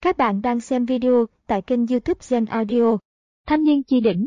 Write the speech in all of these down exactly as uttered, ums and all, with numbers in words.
Các bạn đang xem video tại kênh YouTube Gen Audio. Thanh niên chi đỉnh.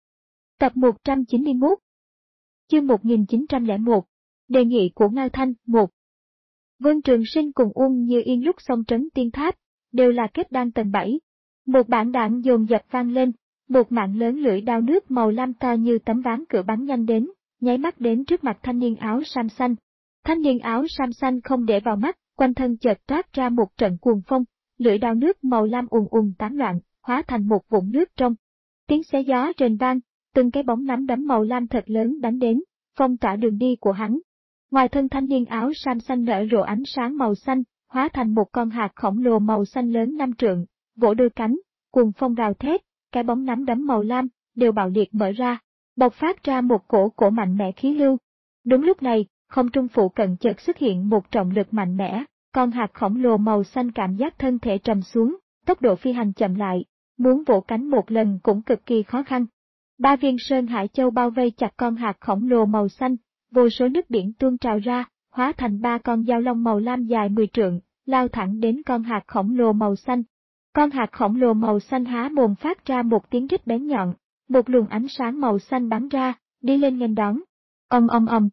Tập một trăm chín mươi mốt. Chương một nghìn chín trăm lẻ một. Đề nghị của Ngao Thanh. một. Vương Trường Sinh cùng Uông Như Yên lúc xông trấn Tiên Tháp, đều là kết đan tầng bảy. Một bản đạn dồn dập vang lên, một mạng lớn lưỡi đao nước màu lam to như tấm ván cửa bắn nhanh đến, nháy mắt đến trước mặt thanh niên áo sam xanh. Thanh niên áo sam xanh không để vào mắt, quanh thân chợt toát ra một trận cuồng phong, lưỡi đao nước màu lam ùn ùn tán loạn, hóa thành một vũng nước trong. Tiếng xé gió rền vang, từng cái bóng nắm đấm màu lam thật lớn đánh đến, phong tỏa đường đi của hắn. Ngoài thân thanh niên áo sam xanh nở rộ ánh sáng màu xanh, hóa thành một con hạt khổng lồ màu xanh lớn năm trượng, vỗ đôi cánh, cuồng phong gào thét, cái bóng nắm đấm màu lam đều bạo liệt mở ra, bộc phát ra một cổ cổ mạnh mẽ khí lưu. Đúng lúc này, không trung phụ cận chợt xuất hiện một trọng lực mạnh mẽ, con hạt khổng lồ màu xanh cảm giác thân thể trầm xuống, tốc độ phi hành chậm lại, muốn vỗ cánh một lần cũng cực kỳ khó khăn. Ba viên sơn hải châu bao vây chặt con hạt khổng lồ màu xanh, vô số nước biển tuôn trào ra, hóa thành ba con dao long màu lam dài mười trượng, lao thẳng đến con hạt khổng lồ màu xanh. Con hạt khổng lồ màu xanh há mồm phát ra một tiếng rít bén nhọn, một luồng ánh sáng màu xanh bắn ra, đi lên nghênh đón. Ầm ầm ầm.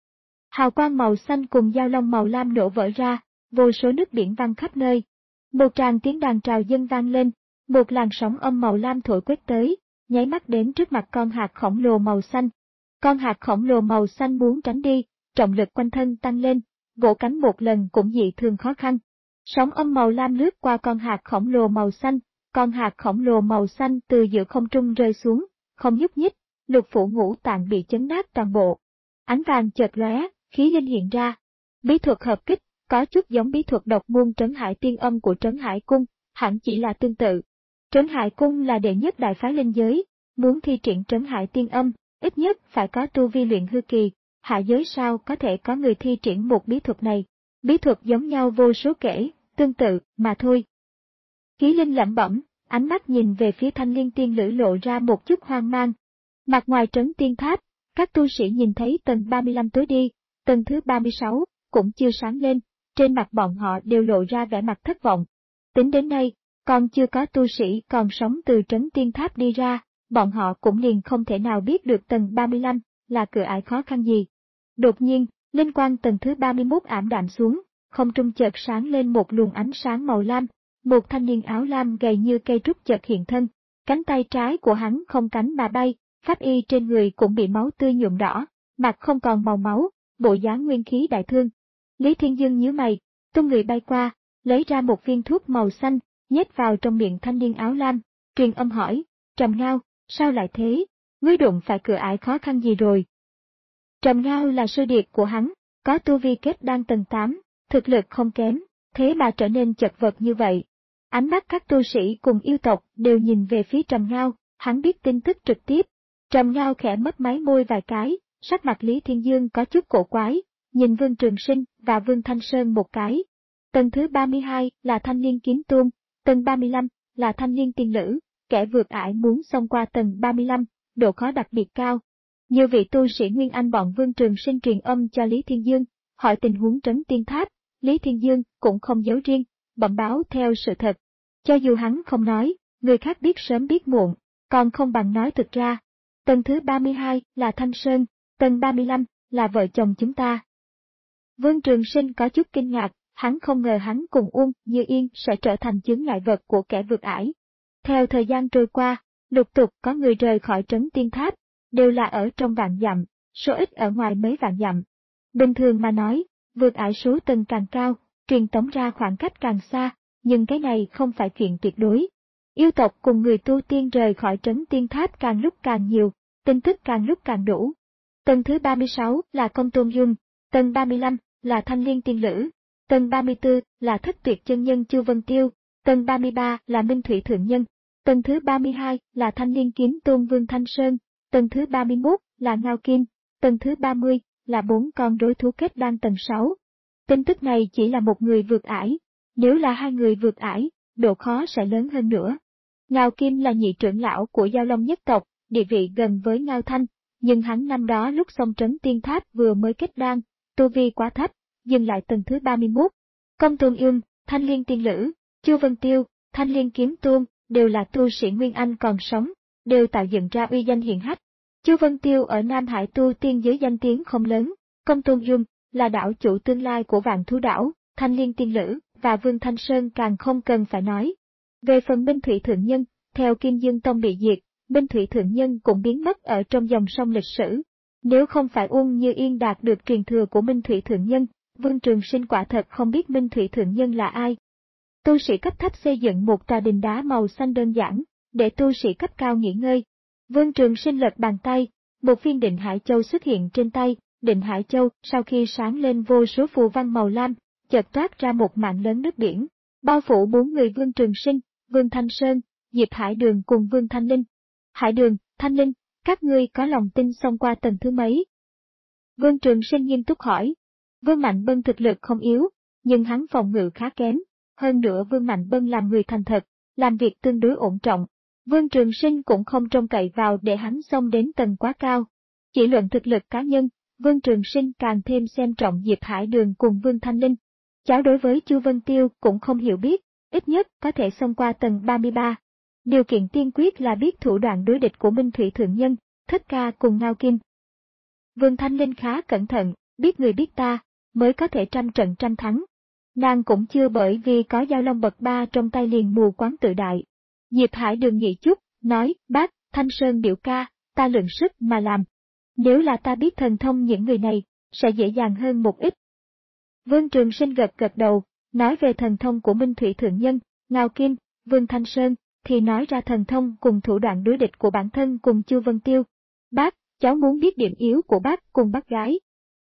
Hào quang màu xanh cùng dao long màu lam nổ vỡ ra, vô số nước biển văng khắp nơi. Một tràng tiếng đàn trào dân vang lên, một làn sóng âm màu lam thổi quét tới, nháy mắt đến trước mặt con hạt khổng lồ màu xanh. Con hạt khổng lồ màu xanh muốn tránh đi, trọng lực quanh thân tăng lên, vỗ cánh một lần cũng dị thường khó khăn. Sóng âm màu lam lướt qua con hạt khổng lồ màu xanh, con hạt khổng lồ màu xanh từ giữa không trung rơi xuống, không nhúc nhích, lục phủ ngũ tạng bị chấn nát toàn bộ. Ánh vàng chợt lóe, khí linh hiện ra. Bí thuật hợp kích, có chút giống bí thuật độc môn Trấn Hải Tiên Âm của Trấn Hải Cung, hẳn chỉ là tương tự. Trấn Hải Cung là đệ nhất đại phái linh giới, muốn thi triển Trấn Hải Tiên Âm, ít nhất phải có tu vi luyện hư kỳ, hạ giới sao có thể có người thi triển một bí thuật này. Bí thuật giống nhau vô số kể, tương tự, mà thôi. Khí linh lẩm bẩm, ánh mắt nhìn về phía Thanh Liên Tiên Lữ lộ ra một chút hoang mang. Mặt ngoài trấn Tiên Tháp, các tu sĩ nhìn thấy tầng ba mươi lăm tối đi, tầng thứ ba mươi sáu, cũng chưa sáng lên, trên mặt bọn họ đều lộ ra vẻ mặt thất vọng. Tính đến nay, còn chưa có tu sĩ còn sống từ trấn Tiên Tháp đi ra, bọn họ cũng liền không thể nào biết được tầng ba mươi lăm là cửa ải khó khăn gì. Đột nhiên, linh quang tầng thứ ba mươi mốt ảm đạm xuống, không trung chợt sáng lên một luồng ánh sáng màu lam, một thanh niên áo lam gầy như cây trúc chợt hiện thân, cánh tay trái của hắn không cánh mà bay, pháp y trên người cũng bị máu tươi nhuộm đỏ, mặt không còn màu máu, bộ dáng nguyên khí đại thương. Lý Thiên Dương nhíu mày, tung người bay qua, lấy ra một viên thuốc màu xanh, nhét vào trong miệng thanh niên áo lam, truyền âm hỏi, Trầm Ngao, sao lại thế, ngươi đụng phải cửa ải khó khăn gì rồi? Trầm Ngao là sư điệt của hắn, có tu vi kết đan tầng tám, thực lực không kém, thế mà trở nên chật vật như vậy. Ánh mắt các tu sĩ cùng yêu tộc đều nhìn về phía Trầm Ngao, hắn biết tin tức trực tiếp. Trầm Ngao khẽ mấp máy môi vài cái, sắc mặt Lý Thiên Dương có chút cổ quái, nhìn Vương Trường Sinh và Vương Thanh Sơn một cái. Tầng thứ ba mươi hai là Thanh Liên Kiếm Tôn, tầng ba mươi lăm là Thanh Liên Tiên Lữ, kẻ vượt ải muốn xông qua tầng ba mươi lăm, độ khó đặc biệt cao. Nhiều vị tu sĩ Nguyên Anh bọn Vương Trường Sinh truyền âm cho Lý Thiên Dương, hỏi tình huống trấn Tiên Tháp, Lý Thiên Dương cũng không giấu riêng, bẩm báo theo sự thật. Cho dù hắn không nói, người khác biết sớm biết muộn, còn không bằng nói thực ra. Tầng thứ ba mươi hai là Thanh Sơn, tầng ba mươi lăm là vợ chồng chúng ta. Vương Trường Sinh có chút kinh ngạc, hắn không ngờ hắn cùng Uông Như Yên sẽ trở thành chướng ngại vật của kẻ vượt ải. Theo thời gian trôi qua, lục tục có người rời khỏi trấn Tiên Tháp, đều là ở trong vạn dặm, số ít ở ngoài mấy vạn dặm. Bình thường mà nói, vượt ải số tầng càng cao, truyền tống ra khoảng cách càng xa, nhưng cái này không phải chuyện tuyệt đối. Yêu tộc cùng người tu tiên rời khỏi trấn Tiên Tháp càng lúc càng nhiều, tin tức càng lúc càng đủ. Tầng thứ ba mươi sáu là Công Tôn Dung, tầng ba mươi lăm là Thanh Liên Tiên Lữ, tầng ba mươi tư là Thất Tuyệt Chân Nhân Chu Vân Tiêu, tầng ba mươi ba là Minh Thủy Thượng Nhân, tầng thứ ba mươi hai là Thanh Liên Kiếm Tôn Vương Thanh Sơn, tầng thứ ba mươi mốt là Ngao Kim, tầng thứ ba mươi là bốn con đối thú kết đan tầng sáu. Tin tức này chỉ là một người vượt ải, nếu là hai người vượt ải, độ khó sẽ lớn hơn nữa. Ngao Kim là nhị trưởng lão của Giao Long nhất tộc, địa vị gần với Ngao Thanh, nhưng hắn năm đó lúc xông trấn Tiên Tháp vừa mới kết đan, tu vi quá thấp, dừng lại tầng thứ ba mươi mốt. Công Tôn Ưm, Thanh Liên Tiên Lữ, Chu Vân Tiêu, Thanh Liên Kiếm Tôn, đều là tu sĩ Nguyên Anh còn sống, đều tạo dựng ra uy danh hiển hách. Chu Vân Tiêu ở Nam Hải tu tiên giới danh tiếng không lớn, Công Tôn Dung là đảo chủ tương lai của Vạn Thú Đảo, Thanh Liên Tiên Lữ và Vương Thanh Sơn càng không cần phải nói. Về phần Minh Thủy Thượng Nhân, theo Kim Dương Tông bị diệt, Minh Thủy Thượng Nhân cũng biến mất ở trong dòng sông lịch sử. Nếu không phải Uông Như Yên đạt được truyền thừa của Minh Thủy Thượng Nhân, Vương Trường Sinh quả thật không biết Minh Thủy Thượng Nhân là ai. Tu sĩ cấp thấp xây dựng một tòa đình đá màu xanh đơn giản, để tu sĩ cấp cao nghỉ ngơi. Vương Trường Sinh lật bàn tay, một viên Định Hải Châu xuất hiện trên tay. Định Hải Châu sau khi sáng lên vô số phù văn màu lam, chợt toát ra một mảng lớn nước biển, bao phủ bốn người Vương Trường Sinh, Vương Thanh Sơn, Diệp Hải Đường cùng Vương Thanh Linh. Hải Đường, Thanh Linh, các ngươi có lòng tin xông qua tầng thứ mấy? Vương Trường Sinh nghiêm túc hỏi. Vương Mạnh Bân thực lực không yếu, nhưng hắn phòng ngự khá kém. Hơn nữa Vương Mạnh Bân làm người thành thật, làm việc tương đối ổn trọng. Vương Trường Sinh cũng không trông cậy vào để hắn xông đến tầng quá cao. Chỉ luận thực lực cá nhân, Vương Trường Sinh càng thêm xem trọng Diệp Hải Đường cùng Vương Thanh Linh. Cháu đối với Chu Vân Tiêu cũng không hiểu biết, ít nhất có thể xông qua tầng ba mươi ba. Điều kiện tiên quyết là biết thủ đoạn đối địch của Minh Thủy Thượng Nhân, Thích Ca cùng Ngao Kim. Vương Thanh Linh khá cẩn thận, biết người biết ta, mới có thể trăm trận trăm thắng. Nàng cũng chưa bởi vì có Giao Long bậc ba trong tay liền mù quáng tự đại. Diệp Hải Đường nghĩ chút, nói, bác, Thanh Sơn biểu ca, ta lượng sức mà làm. Nếu là ta biết thần thông những người này, sẽ dễ dàng hơn một ít. Vương Trường Sinh gật gật đầu, nói về thần thông của Minh Thủy Thượng Nhân, Ngao Kim, Vương Thanh Sơn, thì nói ra thần thông cùng thủ đoạn đối địch của bản thân cùng Chu Vân Tiêu. Bác, cháu muốn biết điểm yếu của bác cùng bác gái.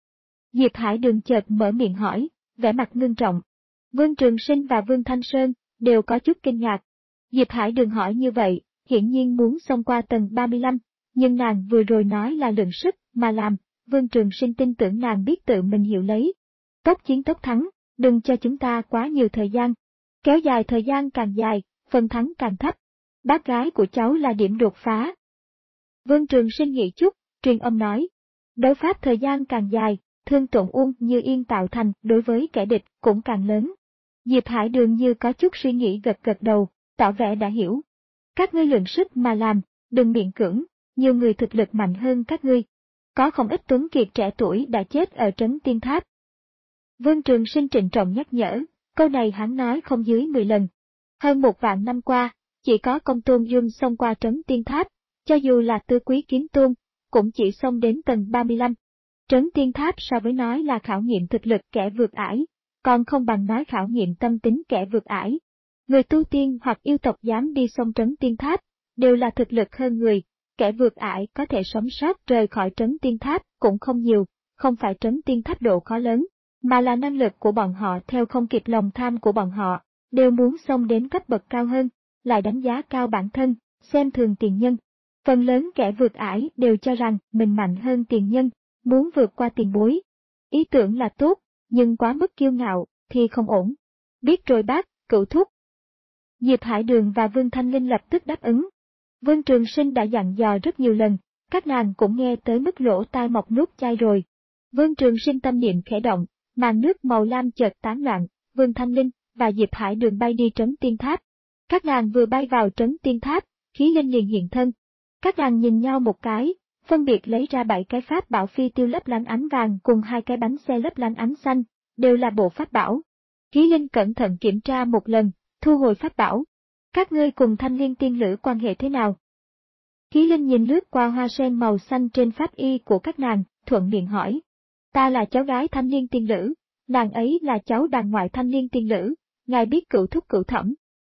Diệp Hải Đường chợt mở miệng hỏi, vẻ mặt ngưng trọng. Vương Trường Sinh và Vương Thanh Sơn đều có chút kinh ngạc. Diệp Hải Đường hỏi như vậy, hiển nhiên muốn xông qua tầng ba mươi lăm, nhưng nàng vừa rồi nói là lượng sức mà làm, Vương Trường Sinh tin tưởng nàng biết tự mình hiểu lấy. Tốc chiến tốc thắng, đừng cho chúng ta quá nhiều thời gian. Kéo dài thời gian càng dài, phần thắng càng thấp. Bác gái của cháu là điểm đột phá. Vương Trường Sinh nghĩ chút, truyền âm nói. Đấu pháp thời gian càng dài, thương tổn Uông Như Yên tạo thành đối với kẻ địch cũng càng lớn. Diệp Hải Đường như có chút suy nghĩ gật gật đầu, tỏ vẻ đã hiểu. Các ngươi lượng sức mà làm, đừng miễn cưỡng, nhiều người thực lực mạnh hơn các ngươi. Có không ít tuấn kiệt trẻ tuổi đã chết ở trấn Tiên Tháp. Vương Trường Sinh trịnh trọng nhắc nhở, câu này hắn nói không dưới mười lần. Hơn một vạn năm qua, chỉ có Công Tôn Dung xông qua trấn Tiên Tháp, cho dù là Tư Quý Kiếm Tôn, cũng chỉ xông đến tầng ba mươi lăm. Trấn Tiên Tháp so với nói là khảo nghiệm thực lực kẻ vượt ải, còn không bằng nói khảo nghiệm tâm tính kẻ vượt ải. Người tu tiên hoặc yêu tộc dám đi xông Trấn Tiên Tháp, đều là thực lực hơn người, kẻ vượt ải có thể sống sót rời khỏi Trấn Tiên Tháp cũng không nhiều, không phải Trấn Tiên Tháp độ khó lớn, mà là năng lực của bọn họ theo không kịp lòng tham của bọn họ, đều muốn xông đến cấp bậc cao hơn, lại đánh giá cao bản thân, xem thường tiền nhân. Phần lớn kẻ vượt ải đều cho rằng mình mạnh hơn tiền nhân, muốn vượt qua tiền bối. Ý tưởng là tốt, nhưng quá mức kiêu ngạo thì không ổn. Biết rồi bác, cửu thúc. Diệp Hải Đường và Vương Thanh Linh lập tức đáp ứng. Vương Trường Sinh đã dặn dò rất nhiều lần, các nàng cũng nghe tới mức lỗ tai mọc nút chai rồi. Vương Trường Sinh tâm niệm khẽ động, màn nước màu lam chợt tán loạn, Vương Thanh Linh và Diệp Hải Đường bay đi Trấn Tiên Tháp. Các nàng vừa bay vào Trấn Tiên Tháp, khí linh liền hiện thân. Các nàng nhìn nhau một cái, phân biệt lấy ra bảy cái pháp bảo phi tiêu lấp lánh ánh vàng cùng hai cái bánh xe lấp lánh ánh xanh, đều là bộ pháp bảo. Khí linh cẩn thận kiểm tra một lần, thu hồi pháp bảo. Các ngươi cùng Thanh Liên Tiên Lữ quan hệ thế nào? Khí linh nhìn lướt qua hoa sen màu xanh trên pháp y của các nàng, thuận miệng hỏi. Ta là cháu gái Thanh Liên Tiên Lữ, nàng ấy là cháu đàn ngoại Thanh Liên Tiên Lữ, ngài biết cửu thúc cửu thẩm.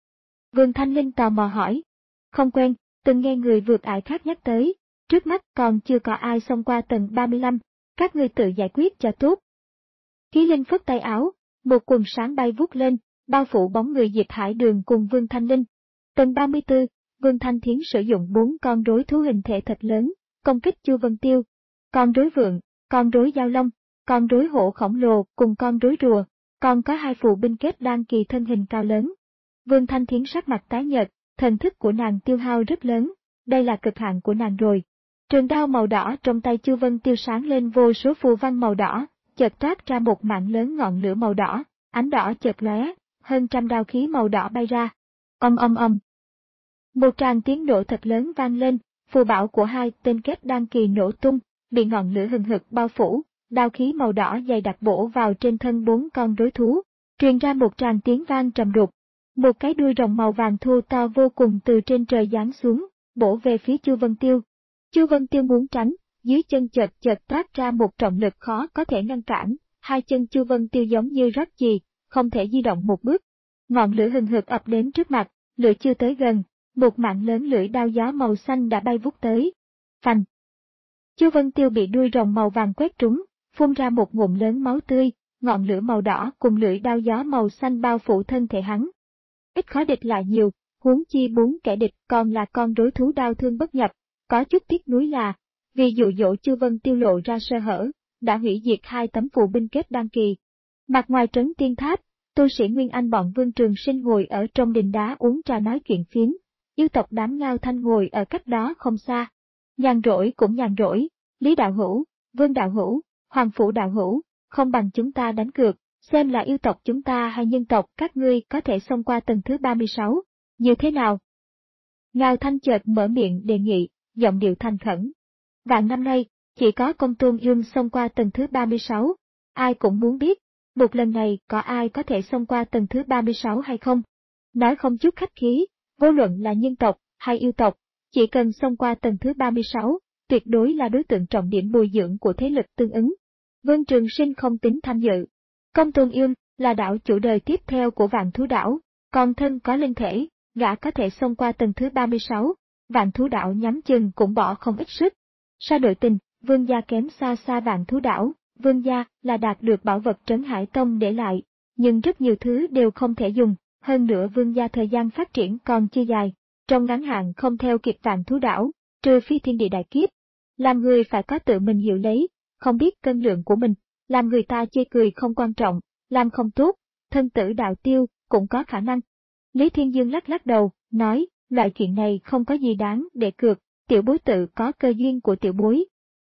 Vương Thanh Linh tò mò hỏi. Không quen, từng nghe người vượt ải khác nhắc tới, trước mắt còn chưa có ai xông qua tầng ba mươi lăm, các ngươi tự giải quyết cho tốt. Khí linh phất tay áo, một quần sáng bay vút lên, bao phủ bóng người Diệp Hải Đường cùng Vương Thanh Linh. Tầng ba mươi tư, Vương Thanh Thiến sử dụng bốn con rối thú hình thể thật lớn, công kích Chu Vân Tiêu. Con rối vượn, con rối giao long, con rối hổ khổng lồ cùng con rối rùa, còn có hai phù binh kết đan kỳ thân hình cao lớn. Vương Thanh Thiến sắc mặt tái nhợt, thần thức của nàng tiêu hao rất lớn, đây là cực hạn của nàng rồi. Trường đao màu đỏ trong tay Chu Vân Tiêu sáng lên vô số phù văn màu đỏ, chợt toát ra một mảng lớn ngọn lửa màu đỏ, ánh đỏ chợt lóe, hơn trăm đao khí màu đỏ bay ra. Ầm ầm ầm. Một tràng tiếng nổ thật lớn vang lên, phù bảo của hai tên kết đan kỳ nổ tung, bị ngọn lửa hừng hực bao phủ, đao khí màu đỏ dày đặc bổ vào trên thân bốn con rối thú, truyền ra một tràng tiếng vang trầm đục. Một cái đuôi rồng màu vàng thô to vô cùng từ trên trời giáng xuống, bổ về phía Chu Vân Tiêu. Chu Vân Tiêu muốn tránh, dưới chân chợt chợt toát ra một trọng lực khó có thể ngăn cản, hai chân Chu Vân Tiêu giống như rót chì, không thể di động một bước. Ngọn lửa hừng hực ập đến trước mặt, lửa chưa tới gần, một mạng lớn lưỡi đao gió màu xanh đã bay vút tới. Phành! Chu Vân Tiêu bị đuôi rồng màu vàng quét trúng, phun ra một ngụm lớn máu tươi, ngọn lửa màu đỏ cùng lưỡi đao gió màu xanh bao phủ thân thể hắn. Ít khó địch lại nhiều, huống chi bốn kẻ địch còn là con rối thú đao thương bất nhập, có chút tiếc nuối là, vì dụ dỗ Chu Vân Tiêu lộ ra sơ hở, đã hủy diệt hai tấm phù binh kết đan kỳ. Mặt ngoài trấn tiên tháp, tu sĩ Nguyên Anh bọn Vương Trường Sinh ngồi ở trong đình đá uống trà nói chuyện phiếm, yêu tộc đám Ngao Thanh ngồi ở cách đó không xa. Nhàn rỗi cũng nhàn rỗi, Lý Đạo Hữu, Vương Đạo Hữu, Hoàng Phủ Đạo Hữu, không bằng chúng ta đánh cược, xem là yêu tộc chúng ta hay nhân tộc các ngươi có thể xông qua tầng thứ ba mươi sáu, như thế nào? Ngao Thanh chợt mở miệng đề nghị, giọng điệu thành khẩn. Vạn năm nay, chỉ có Công Tôn Dương xông qua tầng thứ ba mươi sáu, ai cũng muốn biết, một lần này có ai có thể xông qua tầng thứ ba mươi sáu hay không? Nói không chút khách khí, vô luận là nhân tộc hay yêu tộc, chỉ cần xông qua tầng thứ ba mươi sáu, tuyệt đối là đối tượng trọng điểm bồi dưỡng của thế lực tương ứng. Vương Trường Sinh không tính tham dự. Công Tôn Ương là đảo chủ đời tiếp theo của Vạn Thú Đảo, còn thân có linh thể, gã có thể xông qua tầng thứ ba mươi sáu, Vạn Thú Đảo nhắm chừng cũng bỏ không ít sức. Sa đội tình, Vương gia kém xa xa Vạn Thú Đảo, Vương gia là đạt được bảo vật Trấn Hải Tông để lại, nhưng rất nhiều thứ đều không thể dùng, hơn nữa Vương gia thời gian phát triển còn chưa dài, trong ngắn hạn không theo kịp Vạn Thú Đảo, trừ phi thiên địa đại kiếp. Làm người phải có tự mình hiểu lấy, không biết cân lượng của mình, làm người ta chê cười không quan trọng, làm không tốt, thân tử đạo tiêu, cũng có khả năng. Lý Thiên Dương lắc lắc đầu, nói, loại chuyện này không có gì đáng để cược, tiểu bối tự có cơ duyên của tiểu bối.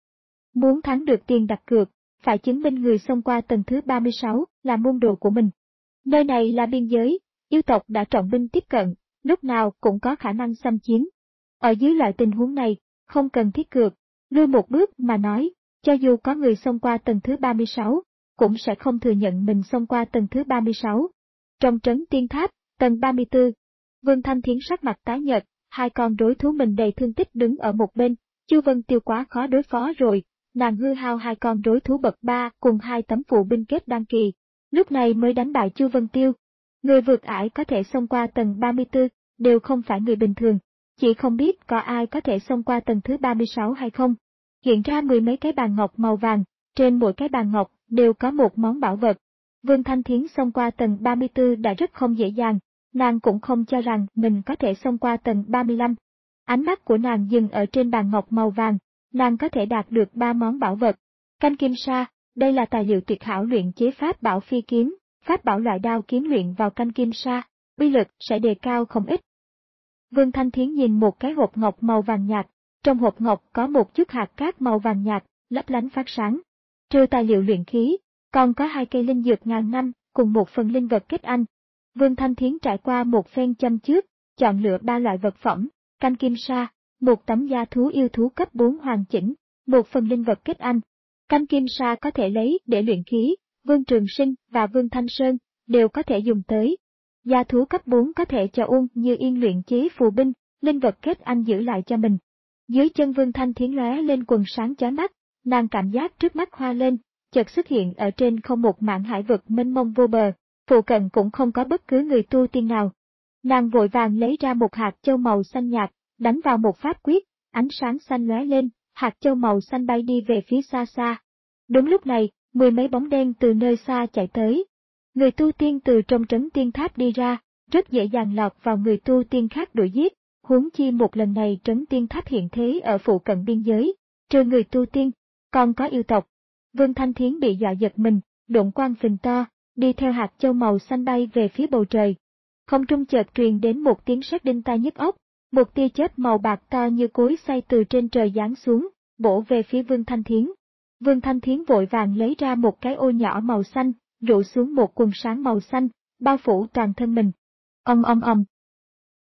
Muốn thắng được tiền đặt cược, phải chứng minh người xông qua tầng thứ ba mươi sáu là môn đồ của mình. Nơi này là biên giới, yêu tộc đã trọng binh tiếp cận, lúc nào cũng có khả năng xâm chiếm. Ở dưới loại tình huống này, không cần thiết cược, lui một bước mà nói, cho dù có người xông qua tầng thứ ba mươi sáu, cũng sẽ không thừa nhận mình xông qua tầng thứ ba mươi sáu. Trong trấn tiên tháp, tầng ba mươi tư, Vương Thanh Thiến sắc mặt tái nhợt, hai con rối thú mình đầy thương tích đứng ở một bên, Chu Vân Tiêu quá khó đối phó rồi, nàng hư hao hai con rối thú bậc ba cùng hai tấm phù binh kết đan kỳ, lúc này mới đánh bại Chu Vân Tiêu. Người vượt ải có thể xông qua tầng ba mươi tư, đều không phải người bình thường, chỉ không biết có ai có thể xông qua tầng thứ ba mươi sáu hay không. Hiện ra mười mấy cái bàn ngọc màu vàng, trên mỗi cái bàn ngọc đều có một món bảo vật. Vương Thanh Thiến xông qua tầng ba mươi tư đã rất không dễ dàng, nàng cũng không cho rằng mình có thể xông qua tầng ba mươi lăm. Ánh mắt của nàng dừng ở trên bàn ngọc màu vàng, nàng có thể đạt được ba món bảo vật. Canh kim sa, đây là tài liệu tuyệt hảo luyện chế pháp bảo phi kiếm, pháp bảo loại đao kiếm luyện vào canh kim sa, uy lực sẽ đề cao không ít. Vương Thanh Thiến nhìn một cái hộp ngọc màu vàng nhạt, trong hộp ngọc có một chút hạt cát màu vàng nhạt, lấp lánh phát sáng. Trừ tài liệu luyện khí, còn có hai cây linh dược ngàn năm, cùng một phần linh vật kết anh. Vương Thanh Thiến trải qua một phen châm trước, chọn lựa ba loại vật phẩm, canh kim sa, một tấm da thú yêu thú cấp bốn hoàn chỉnh, một phần linh vật kết anh. Canh kim sa có thể lấy để luyện khí, Vương Trường Sinh và Vương Thanh Sơn đều có thể dùng tới. Da thú cấp bốn có thể cho Uông Như Yên luyện chế phù binh, linh vật kết anh giữ lại cho mình. Dưới chân Vương Thanh Thiến lóe lên quần sáng chói mắt, nàng cảm giác trước mắt hoa lên, chợt xuất hiện ở trên không một mảng hải vực mênh mông vô bờ, phụ cận cũng không có bất cứ người tu tiên nào. Nàng vội vàng lấy ra một hạt châu màu xanh nhạt, đánh vào một pháp quyết, ánh sáng xanh lóe lên, hạt châu màu xanh bay đi về phía xa xa. Đúng lúc này, mười mấy bóng đen từ nơi xa chạy tới. Người tu tiên từ trong trấn tiên tháp đi ra, rất dễ dàng lọt vào người tu tiên khác đuổi giết, huống chi một lần này trấn tiên tháp hiện thế ở phụ cận biên giới, trừ người tu tiên, còn có yêu tộc. Vương Thanh Thiến bị dọa giật mình, đụng quang phình to, đi theo hạt châu màu xanh bay về phía bầu trời. Không trung chợt truyền đến một tiếng sét đinh tai nhức óc, một tia chớp màu bạc to như cối xay từ trên trời giáng xuống, bổ về phía Vương Thanh Thiến. Vương Thanh Thiến vội vàng lấy ra một cái ô nhỏ màu xanh, rụ xuống một quần sáng màu xanh, bao phủ toàn thân mình. Ong ong ong.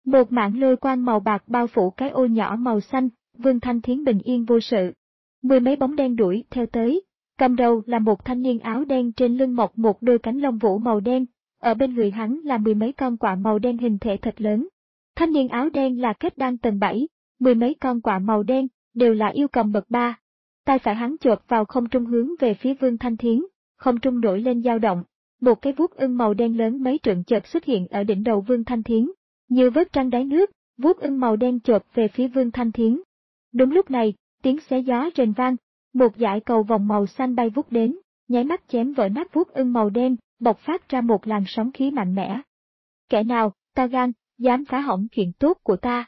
Một mảng lôi quang màu bạc bao phủ cái ô nhỏ màu xanh, Vương Thanh Thiến bình yên vô sự. Mười mấy bóng đen đuổi theo tới, cầm đầu là một thanh niên áo đen trên lưng mọc một đôi cánh lông vũ màu đen, ở bên người hắn là mười mấy con quạ màu đen hình thể thật lớn. Thanh niên áo đen là kết đan tầng bảy, mười mấy con quạ màu đen đều là yêu cầm bậc ba. Tay phải hắn chộp vào không trung hướng về phía Vương Thanh Thiến, không trung nổi lên dao động, một cái vuốt ưng màu đen lớn mấy trượng chợt xuất hiện ở đỉnh đầu Vương Thanh Thiến, như vớt trăng đáy nước, vuốt ưng màu đen chộp về phía Vương Thanh Thiến. Đúng lúc này, tiếng xé gió rền vang, một dải cầu vòng màu xanh bay vút đến, nháy mắt chém vỡ nát vuốt ưng màu đen, bộc phát ra một làn sóng khí mạnh mẽ. Kẻ nào, ta gan, dám phá hỏng chuyện tốt của ta.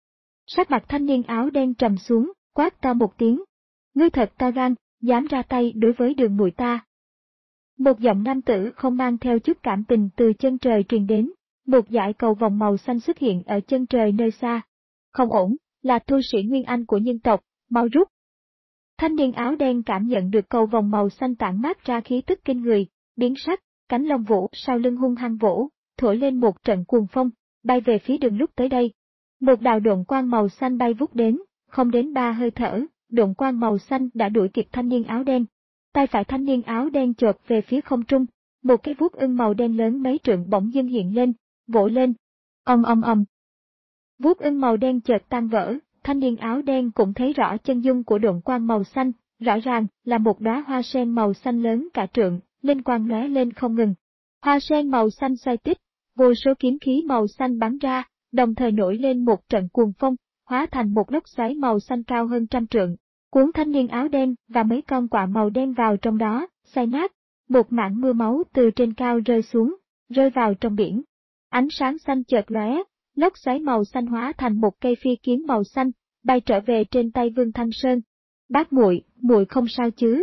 Sắc mặt thanh niên áo đen trầm xuống, quát to một tiếng. Ngươi thật ta gan, dám ra tay đối với Đường muội ta. Một giọng nam tử không mang theo chút cảm tình từ chân trời truyền đến, một dải cầu vòng màu xanh xuất hiện ở chân trời nơi xa. Không ổn, là tu sĩ Nguyên Anh của nhân tộc, mau rút. Thanh niên áo đen cảm nhận được cầu vòng màu xanh tản mát ra khí tức kinh người, biến sắc, cánh lông vũ sau lưng hung hăng vỗ, thổi lên một trận cuồng phong, bay về phía Đường lúc tới đây. Một đạo độn quang màu xanh bay vút đến, không đến ba hơi thở, độn quang màu xanh đã đuổi kịp thanh niên áo đen. Tay phải thanh niên áo đen chộp về phía không trung, một cái vuốt ưng màu đen lớn mấy trượng bỗng dưng hiện lên, vỗ lên. Ầm ầm ầm. Vuốt ưng màu đen chợt tan vỡ, thanh niên áo đen cũng thấy rõ chân dung của độn quang màu xanh, rõ ràng là một đóa hoa sen màu xanh lớn cả trượng, linh quang lóe lên không ngừng. Hoa sen màu xanh xoay tít, vô số kiếm khí màu xanh bắn ra, đồng thời nổi lên một trận cuồng phong, hóa thành một lốc xoáy màu xanh cao hơn trăm trượng, cuốn thanh niên áo đen và mấy con quạ màu đen vào trong đó, xay nát. Một mảng mưa máu từ trên cao rơi xuống, rơi vào trong biển. Ánh sáng xanh chợt lóe, lốc xoáy màu xanh hóa thành một cây phi kiếm màu xanh, bay trở về trên tay Vương Thanh Sơn. Bác muội, muội không sao chứ?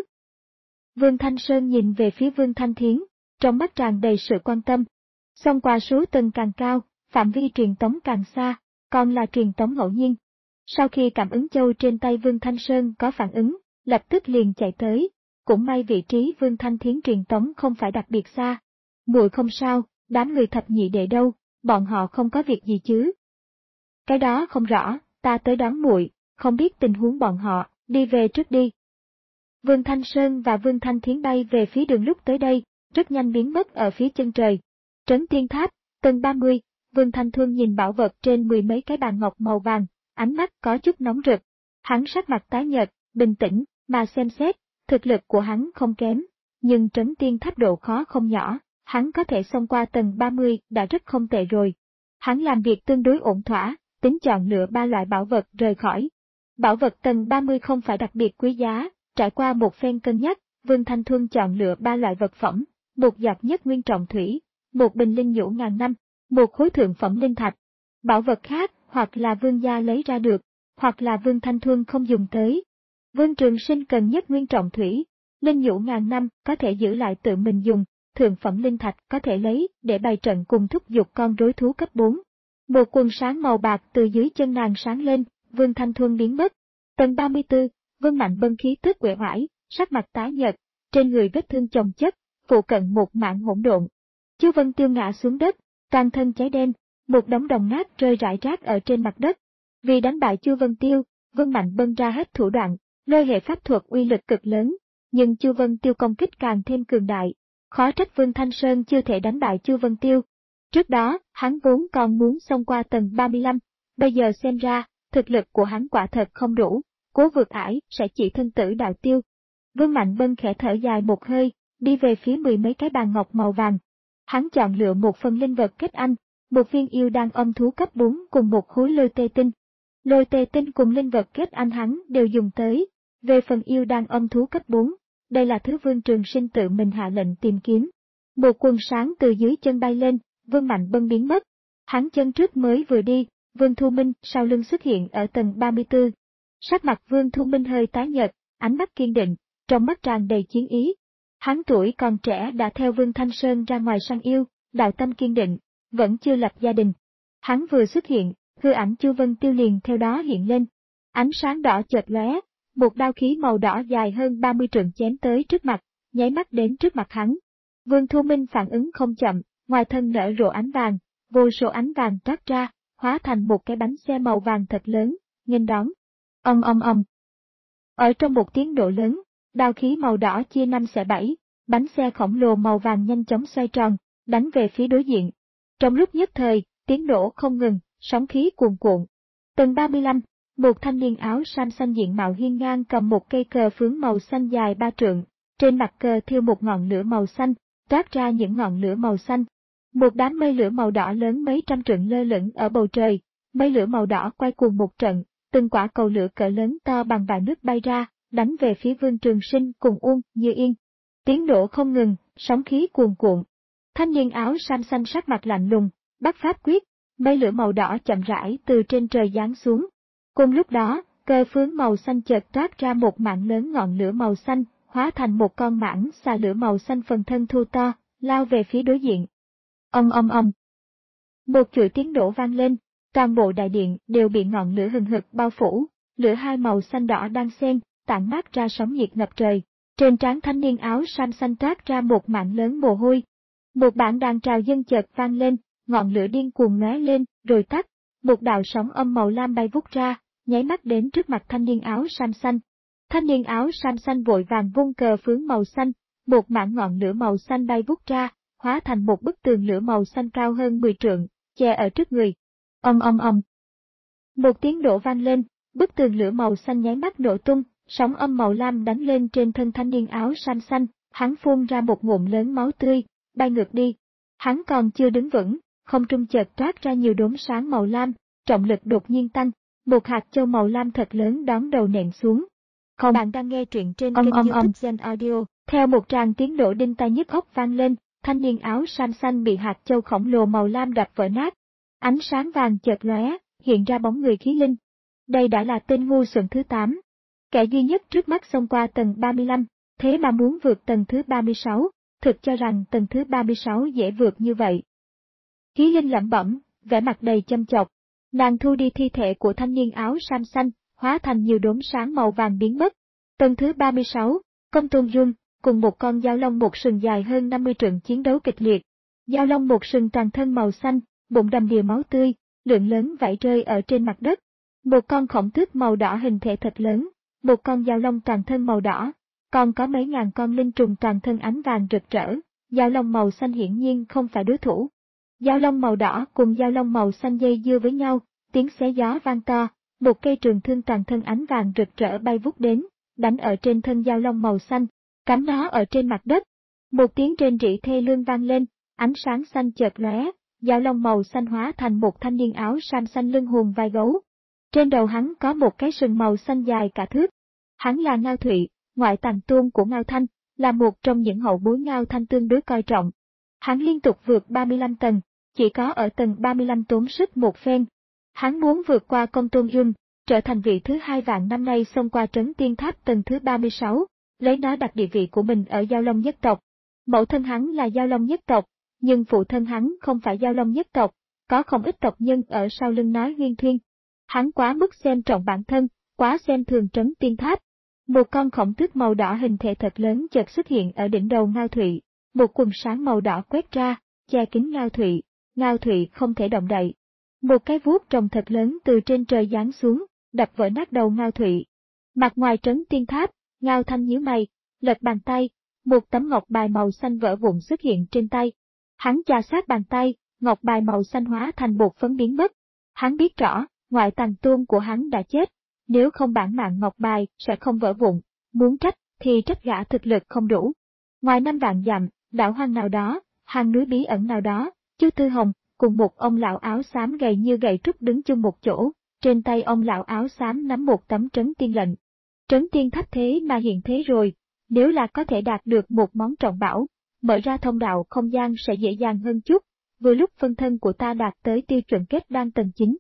Vương Thanh Sơn nhìn về phía Vương Thanh Thiến, trong mắt tràn đầy sự quan tâm. Xông qua số tầng càng cao, phạm vi truyền tống càng xa, còn là truyền tống ngẫu nhiên. Sau khi cảm ứng châu trên tay Vương Thanh Sơn có phản ứng, lập tức liền chạy tới. Cũng may vị trí Vương Thanh Thiến truyền tống không phải đặc biệt xa. Muội không sao, đám người thập nhị đệ đâu, bọn họ không có việc gì chứ? Cái đó không rõ, ta tới đón muội, không biết tình huống bọn họ, đi về trước đi. Vương Thanh Sơn và Vương Thanh Thiến bay về phía Đường lúc tới đây, rất nhanh biến mất ở phía chân trời. Trấn Thiên Tháp, tầng ba mươi, Vương Thanh Thương nhìn bảo vật trên mười mấy cái bàn ngọc màu vàng, ánh mắt có chút nóng rực. Hắn sắc mặt tái nhợt, bình tĩnh, mà xem xét, thực lực của hắn không kém, nhưng Trấn Thiên Tháp độ khó không nhỏ, hắn có thể xông qua tầng ba mươi đã rất không tệ rồi. Hắn làm việc tương đối ổn thỏa, tính chọn lựa ba loại bảo vật rời khỏi. Bảo vật tầng ba mươi không phải đặc biệt quý giá, trải qua một phen cân nhắc, Vương Thanh Thương chọn lựa ba loại vật phẩm, một giọt nhất nguyên trọng thủy, một bình linh nhũ ngàn năm, một khối thượng phẩm linh thạch. Bảo vật khác, hoặc là Vương gia lấy ra được, hoặc là Vương Thanh Thương không dùng tới. Vương Trường Sinh cần nhất nguyên trọng thủy, linh nhũ ngàn năm có thể giữ lại tự mình dùng, thượng phẩm linh thạch có thể lấy để bày trận cùng thúc giục con rối thú cấp bốn. Một quần sáng màu bạc từ dưới chân nàng sáng lên, Vương Thanh Thương biến mất. Tầng ba mươi tư, Vương Mạnh Bân khí tức uể oải, sắc mặt tái nhợt, trên người vết thương chồng chất, phụ cận một mảng hỗn độn. Chu Vân Tiêu ngã xuống đất, toàn thân cháy đen, một đống đồng nát rơi rải rác ở trên mặt đất. Vì đánh bại Chu Vân Tiêu, Vương Mạnh Bân ra hết thủ đoạn, lôi hệ pháp thuật uy lực cực lớn, nhưng Chu Vân Tiêu công kích càng thêm cường đại. Khó trách Vương Thanh Sơn chưa thể đánh bại Chu Vân Tiêu. Trước đó, hắn vốn còn muốn xông qua tầng ba mươi lăm, bây giờ xem ra, thực lực của hắn quả thật không đủ, cố vượt ải sẽ chỉ thân tử đạo tiêu. Vương Mạnh Bân khẽ thở dài một hơi, đi về phía mười mấy cái bàn ngọc màu vàng. Hắn chọn lựa một phần linh vật kết anh, một viên yêu đan âm thú cấp bốn cùng một khối lôi tê tinh. Lôi tê tinh cùng linh vật kết anh hắn đều dùng tới. Về phần yêu đan âm thú cấp bốn, đây là thứ Vương Trường Sinh tự mình hạ lệnh tìm kiếm. Một quần sáng từ dưới chân bay lên, Vương Mạnh Bân biến mất. Hắn chân trước mới vừa đi, Vương Thu Minh sau lưng xuất hiện ở tầng ba mươi tư. Sắc mặt Vương Thu Minh hơi tái nhợt, ánh mắt kiên định, trong mắt tràn đầy chiến ý. Hắn tuổi còn trẻ đã theo Vương Thanh Sơn ra ngoài săn yêu, đạo tâm kiên định, vẫn chưa lập gia đình. Hắn vừa xuất hiện, hư ảnh Chu Vân Tiêu liền theo đó hiện lên. Ánh sáng đỏ chợt lóe, một đao khí màu đỏ dài hơn ba mươi trượng chém tới trước mặt, nháy mắt đến trước mặt hắn. Vương Thu Minh phản ứng không chậm, ngoài thân nở rộ ánh vàng, vô số ánh vàng toát ra, hóa thành một cái bánh xe màu vàng thật lớn, nghênh đón. Ầm ầm ầm. Ở trong một tiếng nổ lớn, đao khí màu đỏ chia năm xẻ bảy, bánh xe khổng lồ màu vàng nhanh chóng xoay tròn, đánh về phía đối diện. Trong lúc nhất thời, tiếng nổ không ngừng, sóng khí cuồn cuộn. Tầng ba mươi lăm, một thanh niên áo sam xanh diện mạo hiên ngang cầm một cây cờ phướng màu xanh dài ba trượng, trên mặt cờ thiêu một ngọn lửa màu xanh, toát ra những ngọn lửa màu xanh. Một đám mây lửa màu đỏ lớn mấy trăm trượng lơ lửng ở bầu trời, mây lửa màu đỏ quay cuồng một trận, từng quả cầu lửa cỡ lớn to bằng vại nước bay ra, đánh về phía Vương Trường Sinh cùng Uông Như Yên. Tiếng nổ không ngừng, sóng khí cuồn cuộn. Thanh niên áo sam xanh sắc mặt lạnh lùng, bắt pháp quyết, mây lửa màu đỏ chậm rãi từ trên trời giáng xuống. Cùng lúc đó, cờ phướng màu xanh chợt toát ra một mảng lớn ngọn lửa màu xanh, hóa thành một con mãng xà lửa màu xanh phần thân thu to, lao về phía đối diện. Ầm ầm ầm. Một chuỗi tiếng nổ vang lên, toàn bộ đại điện đều bị ngọn lửa hừng hực bao phủ, lửa hai màu xanh đỏ đang xen, tản mát ra sóng nhiệt ngập trời. Trên trán thanh niên áo sam xanh toát ra một mảng lớn mồ hôi. Một bản đàn trào dân chợt vang lên, ngọn lửa điên cuồng lóe lên, rồi tắt. Một đạo sóng âm màu lam bay vút ra, nháy mắt đến trước mặt thanh niên áo sam xanh. Thanh niên áo sam xanh vội vàng vung cờ phướng màu xanh, một mảng ngọn lửa màu xanh bay vút ra, hóa thành một bức tường lửa màu xanh cao hơn mười trượng, che ở trước người. Ầm ầm ầm. Một tiếng nổ vang lên, bức tường lửa màu xanh nháy mắt nổ tung, sóng âm màu lam đánh lên trên thân thanh niên áo sam xanh, hắn phun ra một ngụm lớn máu tươi, bay ngược đi. Hắn còn chưa đứng vững, không trung chợt toát ra nhiều đốm sáng màu lam, trọng lực đột nhiên tăng, một hạt châu màu lam thật lớn đón đầu nện xuống. Không. Bạn đang nghe truyện trên kênh YouTube Gen Audio. Theo một tràng tiếng nổ đinh tai nhức óc vang lên, thanh niên áo sam xanh bị hạt châu khổng lồ màu lam đập vỡ nát. Ánh sáng vàng chợt lóe, hiện ra bóng người khí linh. Đây đã là tên ngu xuẩn thứ tám. Kẻ duy nhất trước mắt xông qua tầng ba mươi lăm, thế mà muốn vượt tầng thứ ba mươi sáu, thực cho rằng tầng thứ ba mươi sáu dễ vượt như vậy. Khí linh lẩm bẩm, vẻ mặt đầy châm chọc. Nàng thu đi thi thể của thanh niên áo sam xanh, hóa thành nhiều đốm sáng màu vàng biến mất. Tầng thứ ba mươi sáu, Công Tôn Dung, cùng một con dao long một sừng dài hơn năm mươi trượng chiến đấu kịch liệt. Dao long một sừng toàn thân màu xanh, bụng đầm đìa máu tươi, lượng lớn vảy rơi ở trên mặt đất. Một con khổng tước màu đỏ hình thể thật lớn, một con dao long toàn thân màu đỏ, còn có mấy ngàn con linh trùng toàn thân ánh vàng rực rỡ. Dao long màu xanh hiển nhiên không phải đối thủ. Dao long màu đỏ cùng dao long màu xanh dây dưa với nhau, tiếng xé gió vang to, một cây trường thương toàn thân ánh vàng rực rỡ bay vút đến, đánh ở trên thân dao long màu xanh, cắm nó ở trên mặt đất. Một tiếng rên rỉ thê lương vang lên, ánh sáng xanh chợt lóe, dao long màu xanh hóa thành một thanh niên áo sam xanh lưng hùm vai gấu. Trên đầu hắn có một cái sừng màu xanh dài cả thước. Hắn là Ngao Thụy, ngoại tàng tôn của Ngao Thanh, là một trong những hậu bối Ngao Thanh tương đối coi trọng. Hắn liên tục vượt ba mươi lăm tầng, chỉ có ở tầng ba mươi lăm tốn sức một phen. Hắn muốn vượt qua Công Tôn Dung, trở thành vị thứ hai vạn năm nay xông qua trấn tiên tháp tầng thứ ba mươi sáu, lấy nó đặt địa vị của mình ở Dao Long nhất tộc. Mẫu thân hắn là Dao Long nhất tộc, nhưng phụ thân hắn không phải Dao Long nhất tộc, có không ít tộc nhân ở sau lưng nói huyên thuyên. Hắn quá mức xem trọng bản thân, quá xem thường trấn tiên tháp. Một con khổng tước màu đỏ hình thể thật lớn chợt xuất hiện ở đỉnh đầu Ngao Thụy, một quầng sáng màu đỏ quét ra, che kín Ngao Thụy. Ngao Thụy không thể động đậy. Một cái vuốt rồng thật lớn từ trên trời giáng xuống, đập vỡ nát đầu Ngao Thụy. Mặt ngoài trấn tiên tháp, Ngao Thanh nhíu mày, lật bàn tay, một tấm ngọc bài màu xanh vỡ vụn xuất hiện trên tay. Hắn chà sát bàn tay, ngọc bài màu xanh hóa thành bột phấn biến mất. Hắn biết rõ, ngoại tàng tôn của hắn đã chết, nếu không bản mạng ngọc bài sẽ không vỡ vụn, muốn trách thì trách gã thực lực không đủ. Ngoài năm vạn dặm, đảo hoang nào đó, hang núi bí ẩn nào đó, Chu Tư Hồng cùng một ông lão áo xám gầy như gậy trúc đứng chung một chỗ, trên tay ông lão áo xám nắm một tấm trấn tiên lệnh. Trấn tiên tháp thế mà hiện thế rồi, nếu là có thể đạt được một món trọng bảo, mở ra thông đạo không gian sẽ dễ dàng hơn chút, vừa lúc phân thân của ta đạt tới tiêu chuẩn kết đan tầng chín.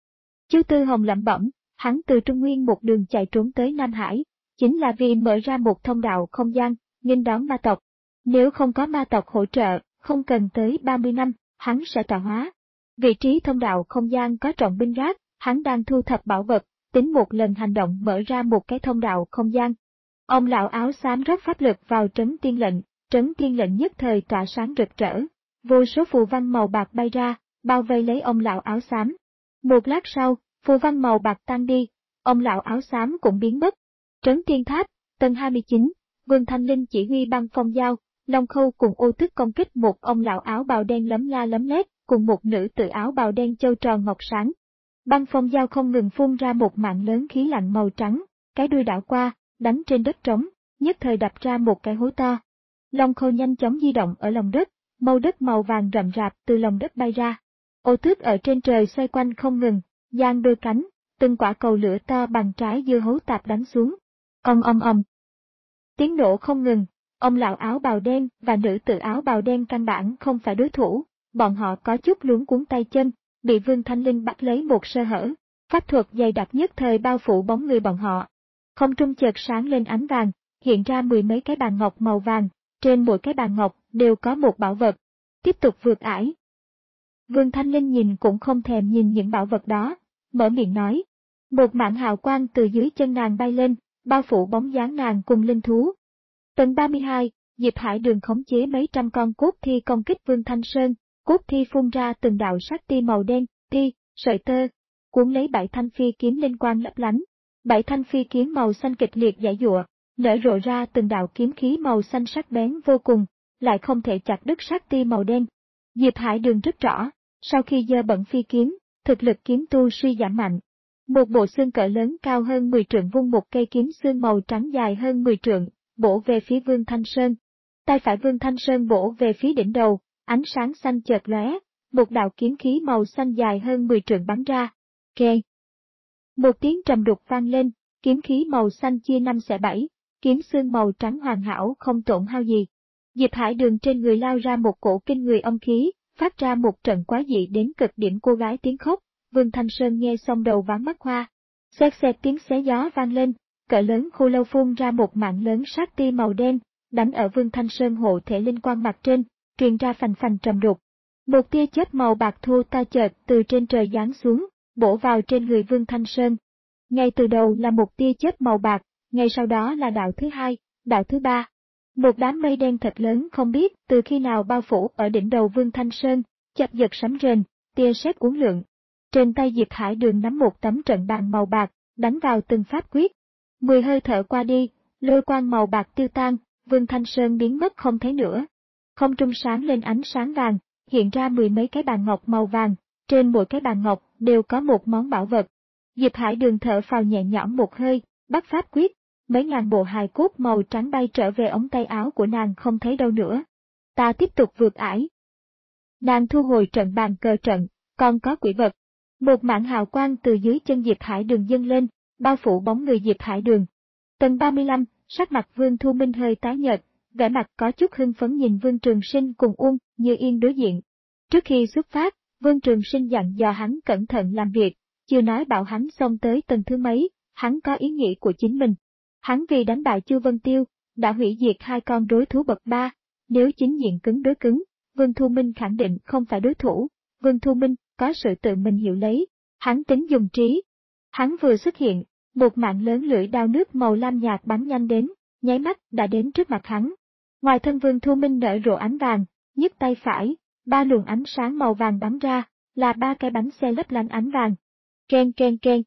Chu Tư Hồng lẩm bẩm, hắn từ Trung Nguyên một đường chạy trốn tới Nam Hải, chính là vì mở ra một thông đạo không gian, nghênh đón ma tộc. Nếu không có ma tộc hỗ trợ, không cần tới ba mươi năm, hắn sẽ tọa hóa. Vị trí thông đạo không gian có trọng binh gác, hắn đang thu thập bảo vật, tính một lần hành động mở ra một cái thông đạo không gian. Ông lão áo xám rót pháp lực vào trấn tiên lệnh, trấn tiên lệnh nhất thời tỏa sáng rực rỡ, vô số phù văn màu bạc bay ra, bao vây lấy ông lão áo xám. Một lát sau, phù văn màu bạc tan đi, ông lão áo xám cũng biến mất. Trấn Tiên Tháp, tầng hai mươi chín, Vương Thanh Linh chỉ huy băng phong giao, Long Khâu cùng Ô Tước công kích một ông lão áo bào đen lấm la lấm lét, cùng một nữ tử áo bào đen châu tròn ngọc sáng. Băng phong giao không ngừng phun ra một mạng lớn khí lạnh màu trắng, cái đuôi đảo qua, đánh trên đất trống, nhất thời đập ra một cái hố to. Long Khâu nhanh chóng di động ở lòng đất, màu đất màu vàng rậm rạp từ lòng đất bay ra. Ô Tước ở trên trời xoay quanh không ngừng, giang đôi cánh, từng quả cầu lửa to bằng trái dưa hấu tạp đánh xuống. Ong ong ong. Tiếng nổ không ngừng, ông lão áo bào đen và nữ tử áo bào đen căn bản không phải đối thủ, bọn họ có chút luống cuống tay chân, bị Vương Thanh Linh bắt lấy một sơ hở, pháp thuật dày đặc nhất thời bao phủ bóng người bọn họ. Không trung chợt sáng lên ánh vàng, hiện ra mười mấy cái bàn ngọc màu vàng, trên mỗi cái bàn ngọc đều có một bảo vật. Tiếp tục vượt ải. Vương Thanh Linh nhìn cũng không thèm nhìn những bảo vật đó, mở miệng nói. Một mảng hào quang từ dưới chân nàng bay lên, bao phủ bóng dáng nàng cùng linh thú. Tầng ba mươi hai, Diệp Hải Đường khống chế mấy trăm con cốt thi công kích Vương Thanh Sơn, cốt thi phun ra từng đạo sát ti màu đen, ti, sợi tơ, cuốn lấy bảy thanh phi kiếm linh quang lấp lánh. Bảy thanh phi kiếm màu xanh kịch liệt giãy giụa, nở rộ ra từng đạo kiếm khí màu xanh sắc bén vô cùng, lại không thể chặt đứt sát ti màu đen. Diệp Hải Đường rất rõ, sau khi giơ bẩn phi kiếm, thực lực kiếm tu suy giảm mạnh. Một bộ xương cỡ lớn cao hơn mười trượng vung một cây kiếm xương màu trắng dài hơn mười trượng, bổ về phía Vương Thanh Sơn. Tay phải Vương Thanh Sơn bổ về phía đỉnh đầu, ánh sáng xanh chợt lóe, một đạo kiếm khí màu xanh dài hơn mười trượng bắn ra. Keng. Một tiếng trầm đục vang lên, kiếm khí màu xanh chia năm xẻ bảy, kiếm xương màu trắng hoàn hảo không tổn hao gì. Diệp Hải Đường trên người lao ra một cổ kinh người âm khí, phát ra một trận quá dị đến cực điểm cô gái tiếng khóc. Vương Thanh Sơn nghe xong đầu váng mắt hoa. Xẹt xẹt tiếng xé gió vang lên, cỡ lớn khô lâu phun ra một mạng lớn sát ti màu đen, đánh ở Vương Thanh Sơn hộ thể linh quang mặt trên, truyền ra phành phành trầm đục. Một tia chớp màu bạc thô ta chợt từ trên trời giáng xuống, bổ vào trên người Vương Thanh Sơn. Ngay từ đầu là một tia chớp màu bạc, ngay sau đó là đạo thứ hai, đạo thứ ba. Một đám mây đen thật lớn không biết từ khi nào bao phủ ở đỉnh đầu Vương Thanh Sơn, chập giật sấm rền, tia sét uốn lượn. Trên tay Diệp Hải Đường nắm một tấm trận bàn màu bạc, đánh vào từng pháp quyết. Mười hơi thở qua đi, lôi quang màu bạc tiêu tan, Vương Thanh Sơn biến mất không thấy nữa. Không trung sáng lên ánh sáng vàng, hiện ra mười mấy cái bàn ngọc màu vàng, trên mỗi cái bàn ngọc đều có một món bảo vật. Diệp Hải Đường thở phào nhẹ nhõm một hơi, bắt pháp quyết, mấy ngàn bộ hài cốt màu trắng bay trở về ống tay áo của nàng không thấy đâu nữa. Ta tiếp tục vượt ải. Nàng thu hồi trận bàn cờ trận, còn có quỷ vật. Một mảng hào quang từ dưới chân Diệp Hải Đường dâng lên, bao phủ bóng người Diệp Hải Đường. Tầng ba mươi lăm, sắc mặt Vương Thu Minh hơi tái nhợt, vẻ mặt có chút hưng phấn nhìn Vương Trường Sinh cùng Uông Như Yên đối diện. Trước khi xuất phát, Vương Trường Sinh dặn dò hắn cẩn thận làm việc, chưa nói bảo hắn xông tới tầng thứ mấy, hắn có ý nghĩ của chính mình. Hắn vì đánh bại Chu Vân Tiêu, đã hủy diệt hai con đối thú bậc ba, nếu chính diện cứng đối cứng, Vương Thu Minh khẳng định không phải đối thủ. Vương Thu Minh có sự tự mình hiểu lấy, hắn tính dùng trí. Hắn vừa xuất hiện, một mạng lớn lưỡi đao nước màu lam nhạt bắn nhanh đến, nháy mắt đã đến trước mặt hắn. Ngoài thân Vương Thu Minh nở rộ ánh vàng, nhấc tay phải, ba luồng ánh sáng màu vàng bắn ra, là ba cái bánh xe lấp lánh ánh vàng. Keng keng keng.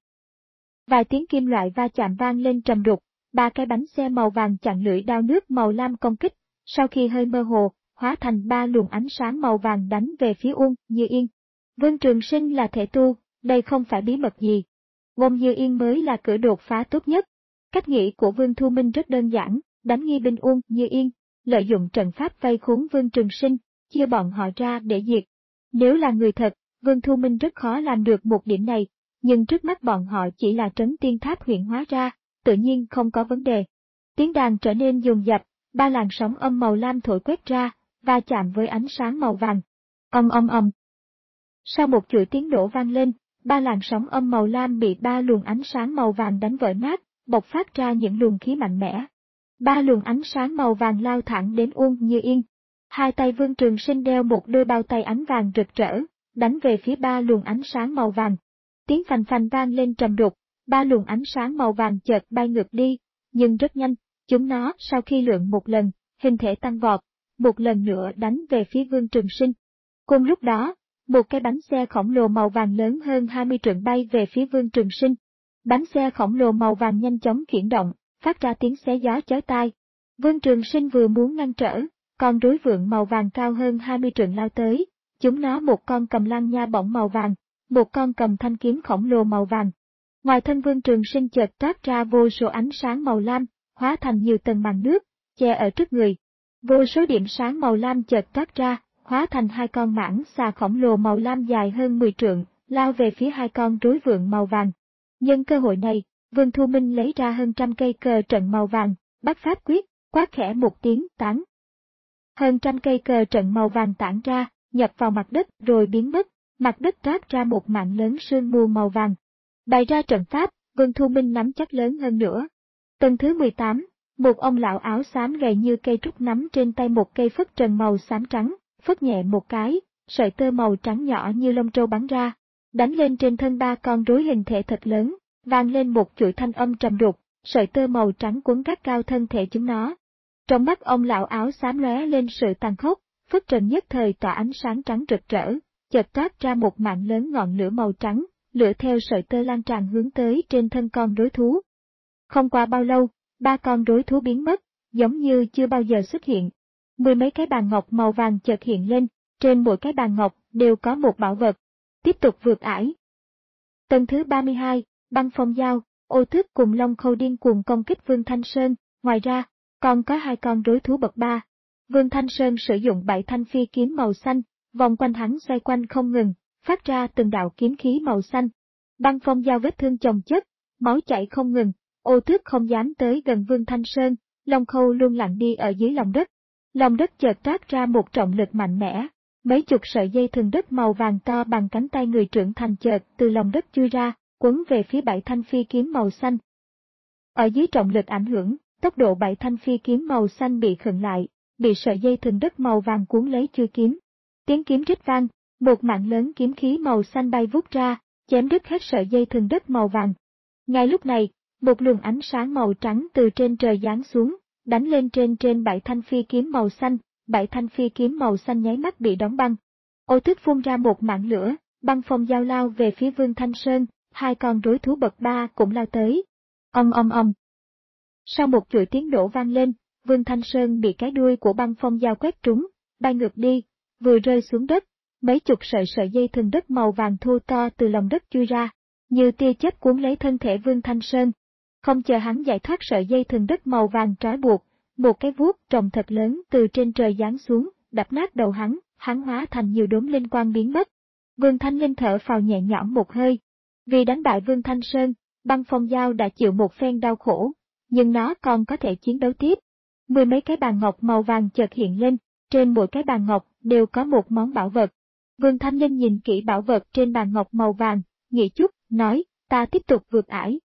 Vài tiếng kim loại va chạm vang lên trầm đục, ba cái bánh xe màu vàng chặn lưỡi đao nước màu lam công kích, sau khi hơi mơ hồ, hóa thành ba luồng ánh sáng màu vàng đánh về phía Uông Như Yên. Vương Trường Sinh là thể tu, đây không phải bí mật gì. Uông Như Yên mới là cửa đột phá tốt nhất. Cách nghĩ của Vương Thu Minh rất đơn giản, đánh nghi binh Uông Như Yên, lợi dụng trận pháp vây khốn Vương Trường Sinh, chia bọn họ ra để diệt. Nếu là người thật, Vương Thu Minh rất khó làm được một điểm này, nhưng trước mắt bọn họ chỉ là trấn tiên tháp huyện hóa ra, tự nhiên không có vấn đề. Tiếng đàn trở nên dồn dập, ba làn sóng âm màu lam thổi quét ra, va chạm với ánh sáng màu vàng. Ong ong ong. Sau một chuỗi tiếng nổ vang lên, ba làn sóng âm màu lam bị ba luồng ánh sáng màu vàng đánh vỡ nát, bộc phát ra những luồng khí mạnh mẽ. Ba luồng ánh sáng màu vàng lao thẳng đến Uông Như Yên. Hai tay Vương Trường Sinh đeo một đôi bao tay ánh vàng rực rỡ, đánh về phía ba luồng ánh sáng màu vàng. Tiếng phành phành vang lên trầm đục, ba luồng ánh sáng màu vàng chợt bay ngược đi, nhưng rất nhanh, chúng nó sau khi lượn một lần, hình thể tăng vọt, một lần nữa đánh về phía Vương Trường Sinh. Cùng lúc đó, một cái bánh xe khổng lồ màu vàng lớn hơn hai mươi trượng bay về phía Vương Trường Sinh. Bánh xe khổng lồ màu vàng nhanh chóng chuyển động, phát ra tiếng xé gió chói tai. Vương Trường Sinh vừa muốn ngăn trở, con rối vượn màu vàng cao hơn hai mươi trượng lao tới, chúng nó một con cầm lăng nha bổng màu vàng, một con cầm thanh kiếm khổng lồ màu vàng. Ngoài thân Vương Trường Sinh chợt toát ra vô số ánh sáng màu lam, hóa thành nhiều tầng màn nước, che ở trước người. Vô số điểm sáng màu lam chợt toát ra, hóa thành hai con mãng xà khổng lồ màu lam dài hơn mười trượng, lao về phía hai con rối vượn màu vàng. Nhân cơ hội này, Vương Thu Minh lấy ra hơn trăm cây cờ trận màu vàng, bắt pháp quyết, quát khẽ một tiếng tán. Hơn trăm cây cờ trận màu vàng tản ra, nhập vào mặt đất rồi biến mất, mặt đất toát ra một mảng lớn sương mù màu vàng. Bày ra trận pháp, Vương Thu Minh nắm chắc lớn hơn nữa. Tầng thứ mười tám, một ông lão áo xám gầy như cây trúc nắm trên tay một cây phất trần màu xám trắng, phất nhẹ một cái, sợi tơ màu trắng nhỏ như lông trâu bắn ra, đánh lên trên thân ba con rối hình thể thật lớn, vang lên một chuỗi thanh âm trầm đục, sợi tơ màu trắng cuốn gắt cao thân thể chúng nó. Trong mắt ông lão áo xám lóe lên sự tàn khốc, phất trần nhất thời tỏa ánh sáng trắng rực rỡ, chợt toát ra một mảng lớn ngọn lửa màu trắng, lửa theo sợi tơ lan tràn hướng tới trên thân con rối thú. Không qua bao lâu, ba con rối thú biến mất, giống như chưa bao giờ xuất hiện. Mười mấy cái bàn ngọc màu vàng chợt hiện lên, trên mỗi cái bàn ngọc đều có một bảo vật. Tiếp tục vượt ải. Tầng thứ ba mươi hai, băng phong dao, ô thức cùng long khâu điên cuồng công kích Vương Thanh Sơn, ngoài ra, còn có hai con rối thú bậc ba. Vương Thanh Sơn sử dụng bảy thanh phi kiếm màu xanh, vòng quanh hắn xoay quanh không ngừng, phát ra từng đạo kiếm khí màu xanh. Băng phong dao vết thương chồng chất, máu chảy không ngừng, ô thức không dám tới gần Vương Thanh Sơn, long khâu luôn lặng đi ở dưới lòng đất. Lòng đất chợt toát ra một trọng lực mạnh mẽ, mấy chục sợi dây thừng đất màu vàng to bằng cánh tay người trưởng thành chợt từ lòng đất chui ra, quấn về phía bảy thanh phi kiếm màu xanh. Ở dưới trọng lực ảnh hưởng, tốc độ bảy thanh phi kiếm màu xanh bị khựng lại, bị sợi dây thừng đất màu vàng cuốn lấy chui kiếm. Tiếng kiếm rít vang, một mảng lớn kiếm khí màu xanh bay vút ra, chém đứt hết sợi dây thừng đất màu vàng. Ngay lúc này, một luồng ánh sáng màu trắng từ trên trời giáng xuống, đánh lên trên trên bảy thanh phi kiếm màu xanh, bảy thanh phi kiếm màu xanh nháy mắt bị đóng băng. Ô thức phun ra một mảng lửa, băng phong dao lao về phía Vương Thanh Sơn, hai con rối thú bậc ba cũng lao tới. Ong ong ong. Sau một chuỗi tiếng nổ vang lên, Vương Thanh Sơn bị cái đuôi của băng phong dao quét trúng, bay ngược đi, vừa rơi xuống đất, mấy chục sợi sợi dây thừng đất màu vàng thô to từ lòng đất chui ra, như tia chớp cuốn lấy thân thể Vương Thanh Sơn. Không chờ hắn giải thoát sợi dây thừng đất màu vàng trói buộc, một cái vuốt rồng thật lớn từ trên trời giáng xuống, đập nát đầu hắn, hắn hóa thành nhiều đốm linh quang biến mất. Vương Thanh Linh thở phào nhẹ nhõm một hơi. Vì đánh bại Vương Thanh Sơn, băng phong dao đã chịu một phen đau khổ, nhưng nó còn có thể chiến đấu tiếp. Mười mấy cái bàn ngọc màu vàng chợt hiện lên, trên mỗi cái bàn ngọc đều có một món bảo vật. Vương Thanh Linh nhìn kỹ bảo vật trên bàn ngọc màu vàng, nghĩ chút, nói, ta tiếp tục vượt ải.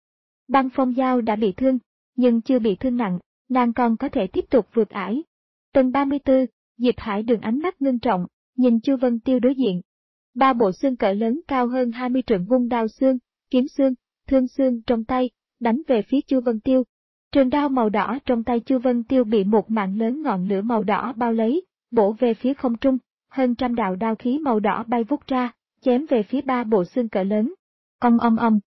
Băng phong dao đã bị thương, nhưng chưa bị thương nặng, nàng còn có thể tiếp tục vượt ải. Tầng ba mươi tư, Diệp Hải Đường ánh mắt ngưng trọng, nhìn Chu Vân Tiêu đối diện. Ba bộ xương cỡ lớn cao hơn hai mươi trượng vung đao xương, kiếm xương, thương xương trong tay, đánh về phía Chu Vân Tiêu. Trường đao màu đỏ trong tay Chu Vân Tiêu bị một mảng lớn ngọn lửa màu đỏ bao lấy, bổ về phía không trung, hơn trăm đạo đao khí màu đỏ bay vút ra, chém về phía ba bộ xương cỡ lớn. Ong ong ong.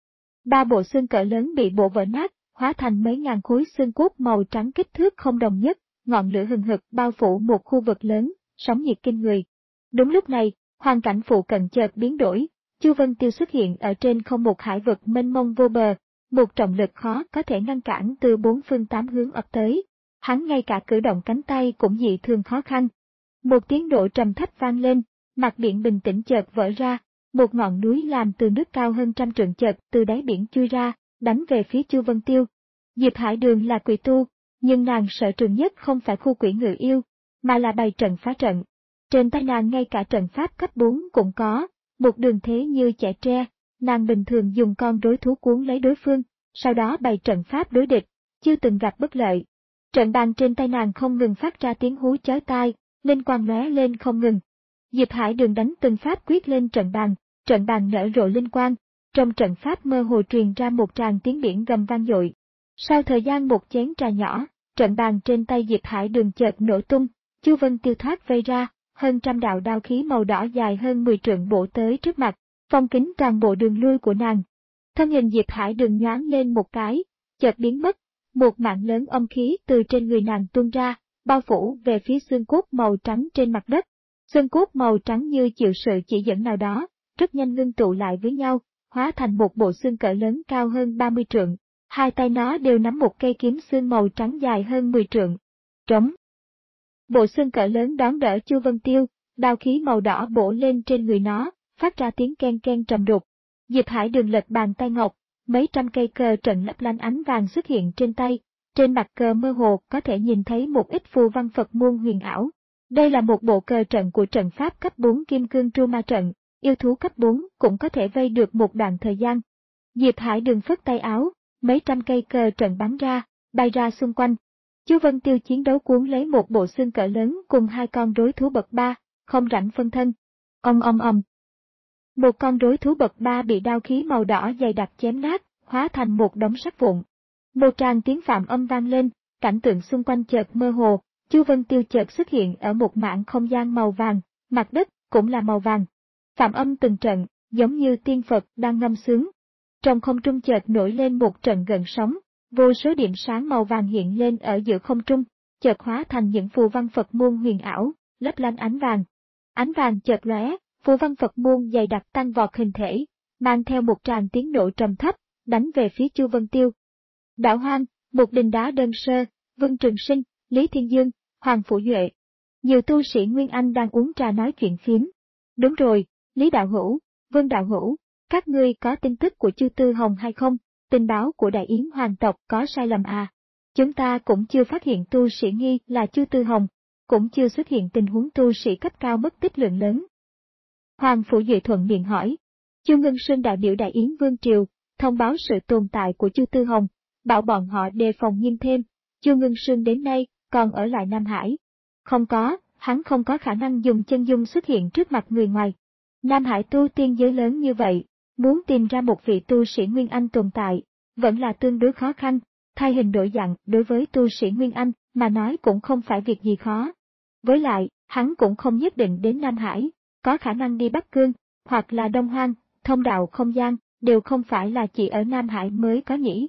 Ba bộ xương cỡ lớn bị bổ vỡ nát, hóa thành mấy ngàn khối xương cốt màu trắng kích thước không đồng nhất, ngọn lửa hừng hực bao phủ một khu vực lớn, sóng nhiệt kinh người. Đúng lúc này, hoàn cảnh phụ cận chợt biến đổi, Chu Vân Tiêu xuất hiện ở trên không một hải vực mênh mông vô bờ, một trọng lực khó có thể ngăn cản từ bốn phương tám hướng ập tới. Hắn ngay cả cử động cánh tay cũng dị thường khó khăn. Một tiếng nổ trầm thấp vang lên, mặt biển bình tĩnh chợt vỡ ra, một ngọn núi làm từ nước cao hơn trăm trượng chợt từ đáy biển chui ra, đánh về phía Chu Vân Tiêu. Diệp Hải Đường là quỷ tu, nhưng nàng sợ trường nhất không phải khu quỷ ngự yêu, mà là bày trận phá trận. Trên tay nàng ngay cả trận pháp cấp bốn cũng có, một đường thế như chẻ tre, nàng bình thường dùng con rối thú cuốn lấy đối phương, sau đó bày trận pháp đối địch, chưa từng gặp bất lợi. Trận bàn trên tay nàng không ngừng phát ra tiếng hú chói tai, linh quang lóe lên không ngừng. Diệp Hải Đường đánh từng pháp quyết lên trận bàn, trận bàn nở rộ linh quang, trong trận pháp mơ hồ truyền ra một tràng tiếng biển gầm vang dội. Sau thời gian một chén trà nhỏ, trận bàn trên tay Diệp Hải Đường chợt nổ tung, Chu Vân Tiêu thoát vây ra, hơn trăm đạo đao khí màu đỏ dài hơn mười trượng bổ tới trước mặt, phong kín toàn bộ đường lui của nàng. Thân hình Diệp Hải Đường nhoáng lên một cái, chợt biến mất, một mảng lớn âm khí từ trên người nàng tuôn ra, bao phủ về phía xương cốt màu trắng trên mặt đất. Xương cốt màu trắng như chịu sự chỉ dẫn nào đó, rất nhanh ngưng tụ lại với nhau, hóa thành một bộ xương cỡ lớn cao hơn ba mươi trượng. Hai tay nó đều nắm một cây kiếm xương màu trắng dài hơn mười trượng. Trống. Bộ xương cỡ lớn đón đỡ Chu Vân Tiêu, đao khí màu đỏ bổ lên trên người nó, phát ra tiếng ken ken trầm đục. Diệp Hải Đường lật bàn tay ngọc, mấy trăm cây cờ trận lấp lánh ánh vàng xuất hiện trên tay, trên mặt cờ mơ hồ có thể nhìn thấy một ít phù văn Phật môn huyền ảo. Đây là một bộ cờ trận của trận pháp cấp bốn Kim Cương Tru Ma Trận, yêu thú cấp bốn cũng có thể vây được một đoạn thời gian. Diệp Hải Đường phất tay áo, mấy trăm cây cờ trận bắn ra, bay ra xung quanh. Chu Vân Tiêu chiến đấu cuốn lấy một bộ xương cỡ lớn cùng hai con rối thú bậc ba, không rảnh phân thân. Ong ong ong. Một con rối thú bậc ba bị đao khí màu đỏ dày đặc chém nát, hóa thành một đống sắt vụn. Một tràng tiếng phạm âm vang lên, cảnh tượng xung quanh chợt mơ hồ, Chu Vân Tiêu chợt xuất hiện ở một mảng không gian màu vàng, mặt đất cũng là màu vàng. Phạm âm từng trận, giống như tiên Phật đang ngâm sướng. Trong không trung chợt nổi lên một trận gợn sóng, vô số điểm sáng màu vàng hiện lên ở giữa không trung, chợt hóa thành những phù văn Phật môn huyền ảo, lấp lánh ánh vàng. Ánh vàng chợt lóe, phù văn Phật môn dày đặc tăng vọt hình thể, mang theo một tràng tiếng nổ trầm thấp, đánh về phía Chu Vân Tiêu. Đảo Hoang, một đình đá đơn sơ, Vương Trường Sinh, Lý Thiên Dương, Hoàng Phủ Duệ. Nhiều tu sĩ Nguyên Anh đang uống trà nói chuyện phiếm. Đúng rồi, Lý Đạo Hữu, Vương Đạo Hữu, các ngươi có tin tức của Chu Tư Hồng hay không? Tình báo của Đại Yến Hoàng tộc có sai lầm à? Chúng ta cũng chưa phát hiện tu sĩ nghi là Chu Tư Hồng, cũng chưa xuất hiện tình huống tu sĩ cấp cao mất tích lượng lớn. Hoàng Phủ Duệ thuận miệng hỏi. Chu Ngân Sơn đại biểu Đại Yến Vương Triều, thông báo sự tồn tại của Chu Tư Hồng, bảo bọn họ đề phòng nghiêm thêm. Chu Ngân Sơn đến nay còn ở lại Nam Hải. Không có, hắn không có khả năng dùng chân dung xuất hiện trước mặt người ngoài. Nam Hải tu tiên giới lớn như vậy, muốn tìm ra một vị tu sĩ Nguyên Anh tồn tại, vẫn là tương đối khó khăn. Thay hình đổi dạng đối với tu sĩ Nguyên Anh mà nói cũng không phải việc gì khó. Với lại, hắn cũng không nhất định đến Nam Hải, có khả năng đi Bắc Cương, hoặc là Đông Hoang, thông đạo không gian, đều không phải là chỉ ở Nam Hải mới có nhỉ.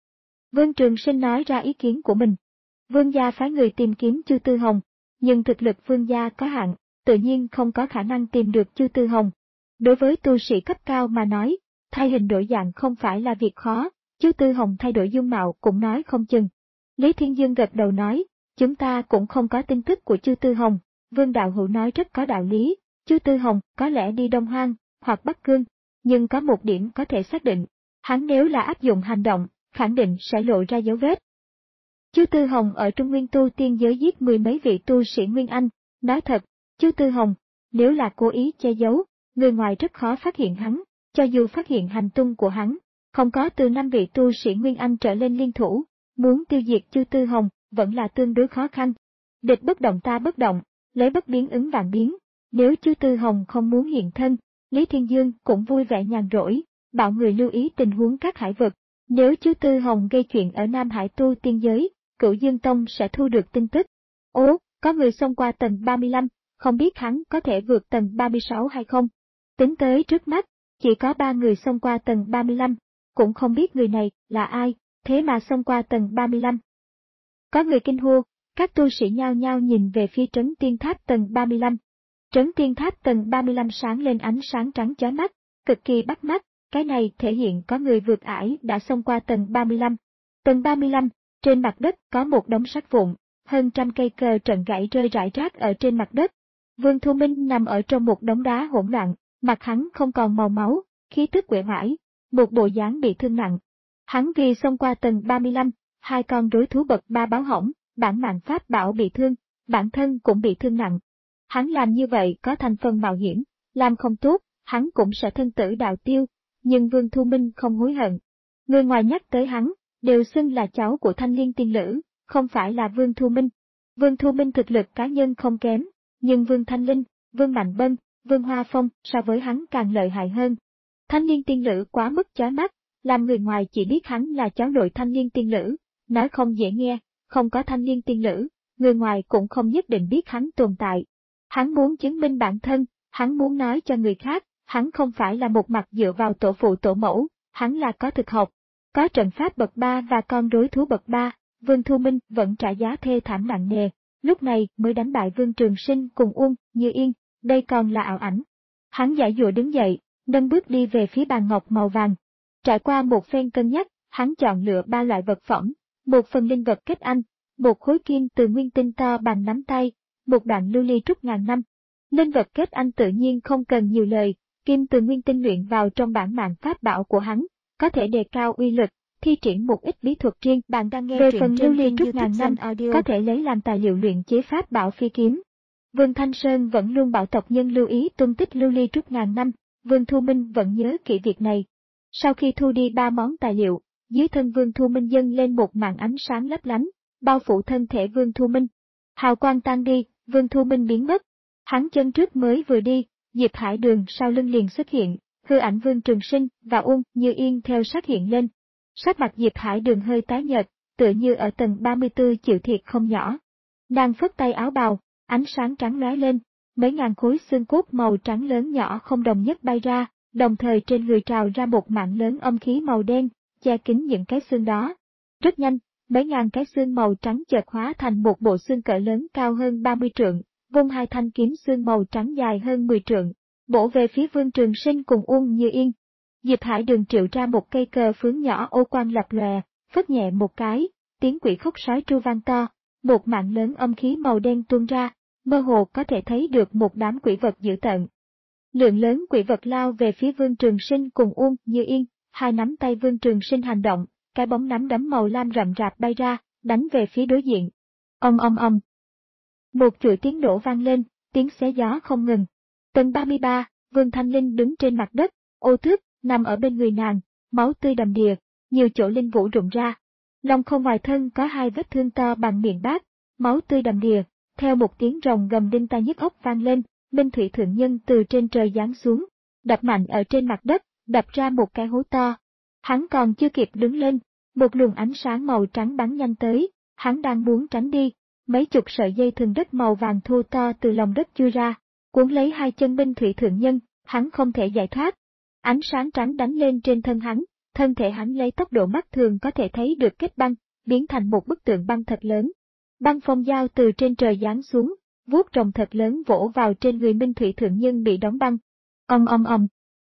Vương Trường Sinh nói ra ý kiến của mình. Vương gia phái người tìm kiếm Chu Tư Hồng, nhưng thực lực vương gia có hạn, tự nhiên không có khả năng tìm được Chu Tư Hồng. Đối với tu sĩ cấp cao mà nói, thay hình đổi dạng không phải là việc khó, Chu Tư Hồng thay đổi dung mạo cũng nói không chừng. Lý Thiên Dương gật đầu nói, chúng ta cũng không có tin tức của Chu Tư Hồng. Vương Đạo Hữu nói rất có đạo lý, Chu Tư Hồng có lẽ đi Đông Hoang, hoặc Bắc Cương, nhưng có một điểm có thể xác định, hắn nếu là áp dụng hành động, khẳng định sẽ lộ ra dấu vết. Chu Tư Hồng ở Trung Nguyên tu tiên giới giết mười mấy vị tu sĩ Nguyên Anh, nói thật, Chu Tư Hồng, nếu là cố ý che giấu, người ngoài rất khó phát hiện hắn, cho dù phát hiện hành tung của hắn, không có từ năm vị tu sĩ Nguyên Anh trở lên liên thủ, muốn tiêu diệt Chu Tư Hồng vẫn là tương đối khó khăn. Địch bất động ta bất động, lấy bất biến ứng vạn biến, nếu Chu Tư Hồng không muốn hiện thân, Lý Thiên Dương cũng vui vẻ nhàn rỗi, bảo người lưu ý tình huống các hải vực. Nếu Chu Tư Hồng gây chuyện ở Nam Hải tu tiên giới, Cửu Dương Tông sẽ thu được tin tức. Ố, có người xông qua tầng ba mươi lăm, không biết hắn có thể vượt tầng ba mươi sáu hay không? Tính tới trước mắt, chỉ có ba người xông qua tầng ba mươi lăm, cũng không biết người này là ai, thế mà xông qua tầng ba mươi lăm. Có người kinh hô, các tu sĩ nhao nhao nhìn về phía trấn tiên tháp tầng ba mươi lăm. Trấn tiên tháp tầng ba mươi lăm sáng lên ánh sáng trắng chói mắt, cực kỳ bắt mắt, cái này thể hiện có người vượt ải đã xông qua tầng ba mươi lăm. Tầng ba mươi lăm, trên mặt đất có một đống sắt vụn, hơn trăm cây cờ trận gãy rơi rải rác ở trên mặt đất. Vương Thu Minh nằm ở trong một đống đá hỗn loạn, mặt hắn không còn màu máu, khí tức uể oải, một bộ dáng bị thương nặng. Hắn vì xông qua tầng ba mươi lăm, hai con rối thú bậc ba báo hỏng, bản mạng pháp bảo bị thương, bản thân cũng bị thương nặng. Hắn làm như vậy có thành phần mạo hiểm, làm không tốt, hắn cũng sẽ thân tử đạo tiêu, nhưng Vương Thu Minh không hối hận. Người ngoài nhắc tới hắn, đều xưng là cháu của Thanh Liên tiên nữ, không phải là Vương Thu Minh. Vương Thu Minh thực lực cá nhân không kém, nhưng Vương Thanh Linh, Vương Mạnh Bân, Vương Hoa Phong so với hắn càng lợi hại hơn. Thanh Liên tiên nữ quá mức chói mắt, làm người ngoài chỉ biết hắn là cháu nội Thanh Liên tiên nữ, nói không dễ nghe, không có Thanh Liên tiên nữ, người ngoài cũng không nhất định biết hắn tồn tại. Hắn muốn chứng minh bản thân, hắn muốn nói cho người khác, hắn không phải là một mặt dựa vào tổ phụ tổ mẫu, hắn là có thực học, có trận pháp bậc ba và con rối thú bậc ba. Vương Thu Minh vẫn trả giá thê thảm nặng nề, lúc này mới đánh bại Vương Trường Sinh cùng Uông Như Yên, đây còn là ảo ảnh. Hắn giãy giụa đứng dậy, nâng bước đi về phía bàn ngọc màu vàng. Trải qua một phen cân nhắc, hắn chọn lựa ba loại vật phẩm, một phần linh vật kết anh, một khối kim từ nguyên tinh to bằng nắm tay, một đoạn lưu ly trúc ngàn năm. Linh vật kết anh tự nhiên không cần nhiều lời, kim từ nguyên tinh luyện vào trong bản mạng pháp bảo của hắn, có thể đề cao uy lực, thi triển một ít bí thuật riêng. Bạn đang nghe về phần lưu ly trúc ngàn năm, có thể lấy làm tài liệu luyện chế pháp bảo phi kiếm. Vương Thanh Sơn vẫn luôn bảo tộc nhân lưu ý tung tích lưu ly trúc ngàn năm, Vương Thu Minh vẫn nhớ kỹ việc này. Sau khi thu đi ba món tài liệu, dưới thân Vương Thu Minh dâng lên một màn ánh sáng lấp lánh, bao phủ thân thể Vương Thu Minh. Hào quang tan đi, Vương Thu Minh biến mất. Hắn chân trước mới vừa đi, Diệp Hải Đường sau lưng liền xuất hiện, hư ảnh Vương Trường Sinh và Uông Như Yên theo sát hiện lên. Sắc mặt Diệp Hải Đường hơi tái nhợt, tựa như ở tầng ba mươi tư chịu thiệt không nhỏ. Nàng phất tay áo bào, ánh sáng trắng lóe lên, mấy ngàn khối xương cốt màu trắng lớn nhỏ không đồng nhất bay ra, đồng thời trên người trào ra một mảng lớn âm khí màu đen, che kín những cái xương đó. Rất nhanh, mấy ngàn cái xương màu trắng chợt hóa thành một bộ xương cỡ lớn cao hơn ba mươi trượng, vung hai thanh kiếm xương màu trắng dài hơn mười trượng, bổ về phía Vương Trường Sinh cùng Uông Như Yên. Diệp Hải Đường triệu ra một cây cờ phướng nhỏ ô quang lập lòe, phất nhẹ một cái, tiếng quỷ khóc sói tru vang to, một mạng lớn âm khí màu đen tuôn ra, mơ hồ có thể thấy được một đám quỷ vật dữ tợn. Lượng lớn quỷ vật lao về phía Vương Trường Sinh cùng Uông Như Yên, hai nắm tay Vương Trường Sinh hành động, cái bóng nắm đấm màu lam rậm rạp bay ra, đánh về phía đối diện. Ong ong ong. Một chuỗi tiếng nổ vang lên, tiếng xé gió không ngừng. Tầng ba mươi ba, Vương Thanh Linh đứng trên mặt đất, ô tước nằm ở bên người nàng, máu tươi đầm đìa, nhiều chỗ linh vũ rụng ra. Lòng không ngoài thân có hai vết thương to bằng miệng bát, máu tươi đầm đìa, theo một tiếng rồng gầm đinh tai nhức óc vang lên, Minh Thủy Thượng Nhân từ trên trời giáng xuống, đập mạnh ở trên mặt đất, đập ra một cái hố to. Hắn còn chưa kịp đứng lên, một luồng ánh sáng màu trắng bắn nhanh tới, hắn đang muốn tránh đi, mấy chục sợi dây thừng đất màu vàng thô to từ lòng đất chui ra, cuốn lấy hai chân Minh Thủy Thượng Nhân, hắn không thể giải thoát. Ánh sáng trắng đánh lên trên thân hắn, thân thể hắn lấy tốc độ mắt thường có thể thấy được kết băng, biến thành một bức tượng băng thật lớn. Băng phong dao từ trên trời giáng xuống, vuốt rồng thật lớn vỗ vào trên người Minh Thủy Thượng Nhân bị đóng băng. Ong ong ong.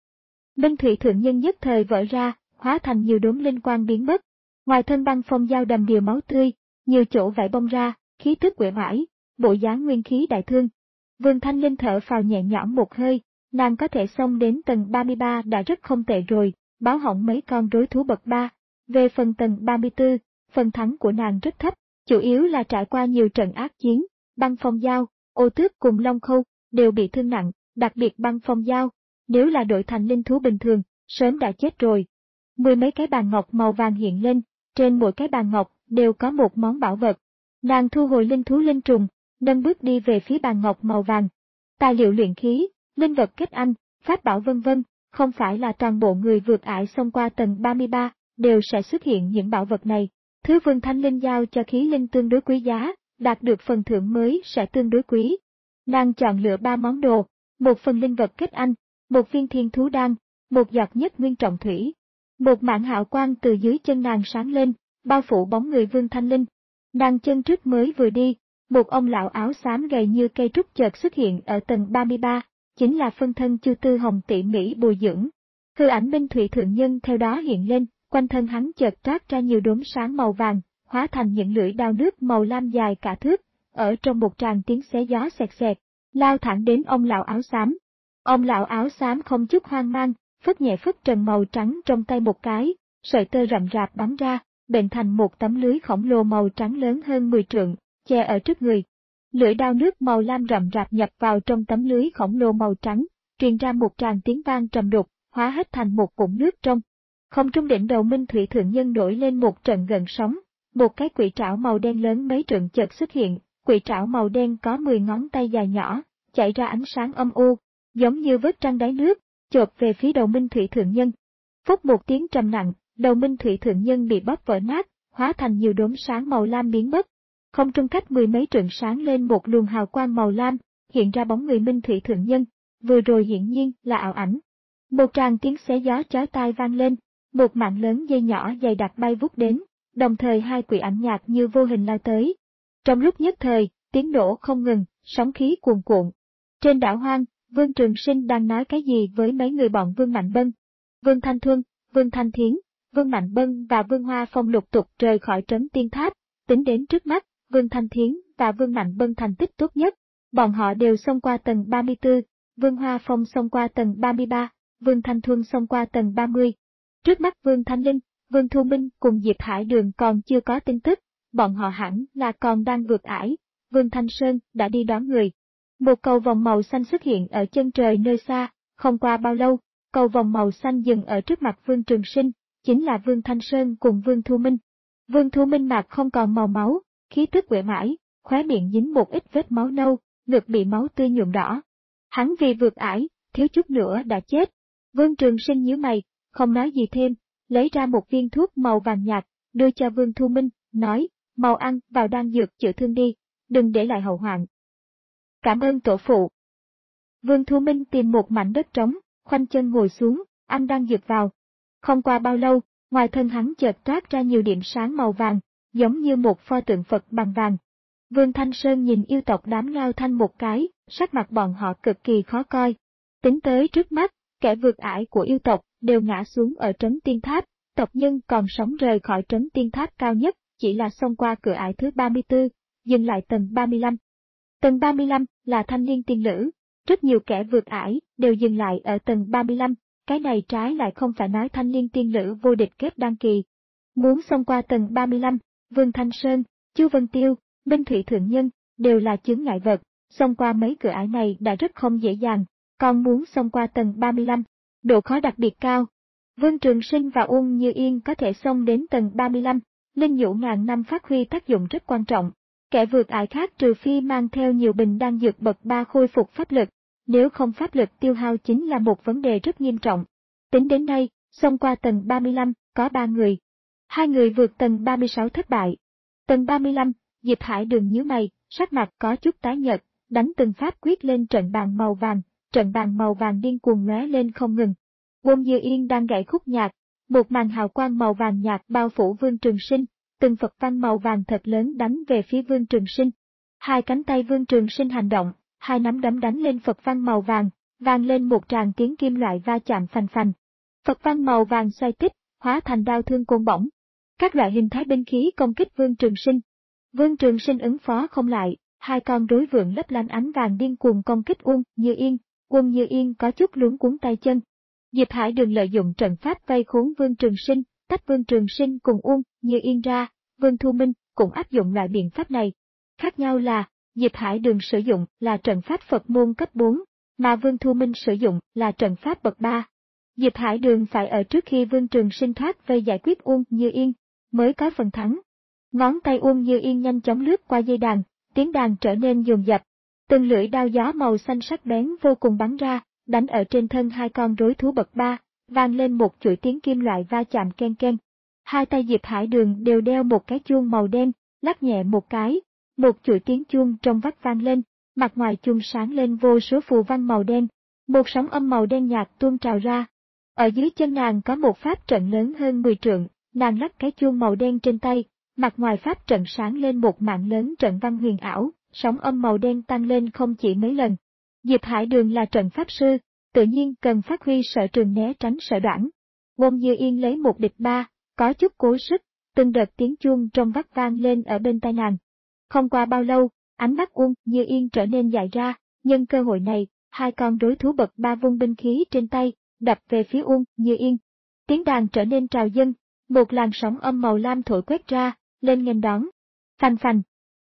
Minh Thủy Thượng Nhân nhất thời vỡ ra, hóa thành nhiều đốm linh quang biến mất. Ngoài thân băng phong dao đầm đìa máu tươi, nhiều chỗ vảy bong ra, khí tức uể oải, bộ dáng nguyên khí đại thương. Vương Thanh Linh thở phào nhẹ nhõm một hơi, nàng có thể xông đến tầng ba mươi ba đã rất không tệ rồi, báo hỏng mấy con rối thú bậc ba. Về phần tầng ba mươi tư, phần thắng của nàng rất thấp, chủ yếu là trải qua nhiều trận ác chiến, băng phong dao, ô tước cùng long khâu đều bị thương nặng, đặc biệt băng phong dao, nếu là đổi thành linh thú bình thường, sớm đã chết rồi. Mười mấy cái bàn ngọc màu vàng hiện lên, trên mỗi cái bàn ngọc đều có một món bảo vật. Nàng thu hồi linh thú linh trùng, nâng bước đi về phía bàn ngọc màu vàng. Tài liệu luyện khí, linh vật kết anh, pháp bảo vân vân, không phải là toàn bộ người vượt ải xông qua tầng ba mươi ba đều sẽ xuất hiện những bảo vật này. Thứ Vương Thanh Linh giao cho khí linh tương đối quý giá, đạt được phần thưởng mới sẽ tương đối quý. Nàng chọn lựa ba món đồ, một phần linh vật kết anh, một viên thiên thú đan, một giọt nhất nguyên trọng thủy. Một mảng hào quang từ dưới chân nàng sáng lên, bao phủ bóng người Vương Thanh Linh. Nàng chân trước mới vừa đi, một ông lão áo xám gầy như cây trúc chợt xuất hiện ở tầng ba mươi ba, chính là phân thân Chu Tư Hồng tỉ mỉ bồi dưỡng. Hư ảnh Minh Thủy Thượng Nhân theo đó hiện lên, quanh thân hắn chợt toát ra nhiều đốm sáng màu vàng, hóa thành những lưỡi đao nước màu lam dài cả thước, ở trong một tràng tiếng xé gió xẹt xẹt, lao thẳng đến ông lão áo xám. Ông lão áo xám không chút hoang mang, phất nhẹ phất trần màu trắng trong tay một cái, sợi tơ rậm rạp bắn ra, bệnh thành một tấm lưới khổng lồ màu trắng lớn hơn mười trượng, che ở trước người. Lưỡi đao nước màu lam rậm rạp nhập vào trong tấm lưới khổng lồ màu trắng, truyền ra một tràng tiếng vang trầm đục, hóa hết thành một cụm nước trong. Không trung đỉnh đầu Minh Thủy Thượng Nhân nổi lên một trận gợn sóng, một cái quỷ trảo màu đen lớn mấy trượng chợt xuất hiện, quỷ trảo màu đen có mười ngón tay dài nhỏ, chảy ra ánh sáng âm u, giống như vết trăng đáy nước, chộp về phía đầu Minh Thủy Thượng Nhân. Phốc một tiếng trầm nặng, đầu Minh Thủy Thượng Nhân bị bóp vỡ nát, hóa thành nhiều đốm sáng màu lam biến mất. Không trung cách mười mấy trượng sáng lên một luồng hào quang màu lam, hiện ra bóng người Minh Thủy Thượng Nhân, vừa rồi hiển nhiên là ảo ảnh. Một tràng tiếng xé gió chói tai vang lên, một mạng lớn dây nhỏ dày đặc bay vút đến, đồng thời hai quỷ ảnh nhạt như vô hình lao tới. Trong lúc nhất thời, tiếng nổ không ngừng, sóng khí cuồn cuộn. Trên đảo hoang, Vương Trường Sinh đang nói cái gì với mấy người bọn Vương Mạnh Bân. Vương Thanh Thuân, Vương Thanh Thiến, Vương Mạnh Bân và Vương Hoa Phong lục tục rời khỏi trấn Tiên Tháp. Tính đến trước mắt, Vương Thanh Thiến và Vương Mạnh Bân thành tích tốt nhất. Bọn họ đều xông qua tầng ba mươi tư, Vương Hoa Phong xông qua tầng ba mươi ba, Vương Thanh Thuân xông qua tầng ba mươi. Trước mắt Vương Thanh Linh, Vương Thu Minh cùng Diệp Hải Đường còn chưa có tin tức, bọn họ hẳn là còn đang vượt ải. Vương Thanh Sơn đã đi đón người. Một cầu vòng màu xanh xuất hiện ở chân trời nơi xa, không qua bao lâu, cầu vòng màu xanh dừng ở trước mặt Vương Trường Sinh, chính là Vương Thanh Sơn cùng Vương Thu Minh. Vương Thu Minh mặt không còn màu máu, khí tức uể mãi, khóe miệng dính một ít vết máu nâu, ngực bị máu tươi nhuộm đỏ. Hắn vì vượt ải, thiếu chút nữa đã chết. Vương Trường Sinh nhíu mày, không nói gì thêm, lấy ra một viên thuốc màu vàng nhạt, đưa cho Vương Thu Minh, nói, mau ăn vào đan dược chữa thương đi, đừng để lại hậu hoạn. Cảm ơn tổ phụ. Vương Thu Minh tìm một mảnh đất trống, khoanh chân ngồi xuống, ăn đan dược vào. Không qua bao lâu, ngoài thân hắn chợt toát ra nhiều điểm sáng màu vàng, giống như một pho tượng Phật bằng vàng. Vương Thanh Sơn nhìn yêu tộc đám Ngao Thanh một cái, sắc mặt bọn họ cực kỳ khó coi. Tính tới trước mắt, kẻ vượt ải của yêu tộc đều ngã xuống ở trấn Tiên Tháp, tộc nhân còn sống rời khỏi trấn Tiên Tháp cao nhất, chỉ là xông qua cửa ải thứ ba mươi tư, dừng lại tầng ba mươi lăm. Tầng ba mươi lăm là thanh niên tiên lữ, rất nhiều kẻ vượt ải đều dừng lại ở tầng ba mươi lăm, cái này trái lại không phải nói thanh niên tiên lữ vô địch kết đăng kỳ. Muốn xông qua tầng ba mươi lăm, Vương Thanh Sơn, Chu Vân Tiêu, Minh Thủy Thượng Nhân đều là chướng ngại vật, xông qua mấy cửa ải này đã rất không dễ dàng, còn muốn xông qua tầng ba mươi lăm, độ khó đặc biệt cao. Vương Trường Sinh và Uông Như Yên có thể xông đến tầng ba mươi lăm, linh nhũ ngàn năm phát huy tác dụng rất quan trọng. Kẻ vượt ải khác trừ phi mang theo nhiều bình đan dược bậc ba khôi phục pháp lực, nếu không pháp lực tiêu hao chính là một vấn đề rất nghiêm trọng. Tính đến nay, xông qua tầng ba mươi lăm, có ba người. Hai người vượt tầng ba mươi sáu thất bại. Tầng ba mươi lăm, Diệp Hải Đường nhíu mày, sắc mặt có chút tái nhợt, đánh từng pháp quyết lên trận bàn màu vàng, trận bàn màu vàng điên cuồng lóe lên không ngừng. Uông Như Yên đang gảy khúc nhạc, một màn hào quang màu vàng nhạt bao phủ Vương Trường Sinh, từng Phật văn màu vàng thật lớn đánh về phía Vương Trường Sinh. Hai cánh tay Vương Trường Sinh hành động, hai nắm đấm đánh lên Phật văn màu vàng, vang lên một tràng tiếng kim loại va chạm phành phành. Phật văn màu vàng xoay tích, hóa thành đao thương côn bổng. Các loại hình thái binh khí công kích Vương Trường Sinh. Vương Trường Sinh ứng phó không lại, hai con rối vượng lấp lánh ánh vàng điên cuồng công kích Uông Như Yên, Uông Như Yên có chút luống cuống tay chân. Diệp Hải Đường lợi dụng trận pháp vây khốn Vương Trường Sinh, tách Vương Trường Sinh cùng Uông Như Yên ra, Vương Thu Minh cũng áp dụng loại biện pháp này. Khác nhau là, Diệp Hải Đường sử dụng là trận pháp Phật môn cấp bốn, mà Vương Thu Minh sử dụng là trận pháp bậc ba. Diệp Hải Đường phải ở trước khi Vương Trường Sinh thoát vây giải quyết Uông Như Yên, mới có phần thắng. Ngón tay Uông Như Yên nhanh chóng lướt qua dây đàn, tiếng đàn trở nên dồn dập. Từng lưỡi đao gió màu xanh sắc bén vô cùng bắn ra, đánh ở trên thân hai con rối thú bậc ba, vang lên một chuỗi tiếng kim loại va chạm ken ken. Hai tay Diệp Hải Đường đều đeo một cái chuông màu đen, lắc nhẹ một cái, một chuỗi tiếng chuông trong vắt vang lên, mặt ngoài chuông sáng lên vô số phù văn màu đen, một sóng âm màu đen nhạt tuôn trào ra. Ở dưới chân nàng có một pháp trận lớn hơn mười trượng, nàng lắc cái chuông màu đen trên tay, mặt ngoài pháp trận sáng lên một mạng lớn trận văn huyền ảo, sóng âm màu đen tăng lên không chỉ mấy lần. Diệp Hải Đường là trận pháp sư, tự nhiên cần phát huy sở trường né tránh sở đoản. Uông Như Yên lấy một địch ba, có chút cố sức, từng đợt tiếng chuông trong vắt vang lên ở bên tai nàng. Không qua bao lâu, ánh mắt Uông Như Yên trở nên dại ra, nhân cơ hội này, hai con rối thú bậc ba vung binh khí trên tay, đập về phía Uông Như Yên. Tiếng đàn trở nên trào dâng, một làn sóng âm màu lam thổi quét ra, lên nghênh đón. Phành phành.